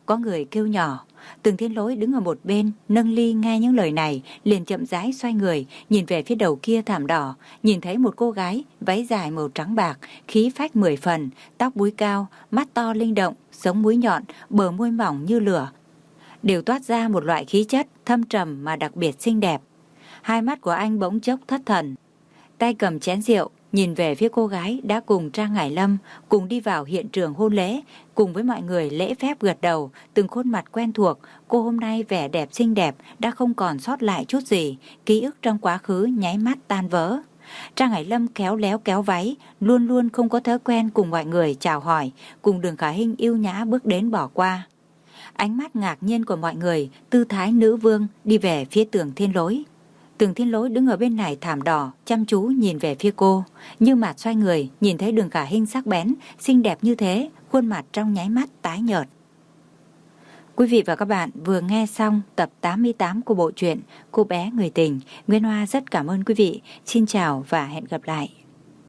có người kêu nhỏ. Tường Thiên Lỗi đứng ở một bên, nâng ly nghe những lời này, liền chậm rãi xoay người, nhìn về phía đầu kia thảm đỏ, nhìn thấy một cô gái, váy dài màu trắng bạc, khí phách mười phần, tóc búi cao, mắt to linh động, sống mũi nhọn, bờ môi mỏng như lửa, đều toát ra một loại khí chất thâm trầm mà đặc biệt xinh đẹp. Hai mắt của anh bỗng chốc thất thần, tay cầm chén rượu, nhìn về phía cô gái đã cùng Trang Ngải Lâm cùng đi vào hiện trường hôn lễ, cùng với mọi người lễ phép gật đầu, từng khuôn mặt quen thuộc. Cô hôm nay vẻ đẹp xinh đẹp đã không còn sót lại chút gì, ký ức trong quá khứ nháy mắt tan vỡ. Trang Ngải Lâm khéo léo kéo váy, luôn luôn không có thói quen cùng mọi người chào hỏi, cùng Đường Khả Hinh yêu nhã bước đến bỏ qua. Ánh mắt ngạc nhiên của mọi người, tư thái nữ vương đi về phía Tường Thiên Lỗi. Tường Thiên Lỗi đứng ở bên này thảm đỏ, chăm chú nhìn về phía cô. Như Mạt xoay người, nhìn thấy Đường Khả Hinh sắc bén, xinh đẹp như thế, khuôn mặt trong nháy mắt tái nhợt. Quý vị và các bạn vừa nghe xong tập tám mươi tám của bộ truyện Cô bé người tình. Nguyên Hoa rất cảm ơn quý vị. Xin chào và hẹn gặp lại.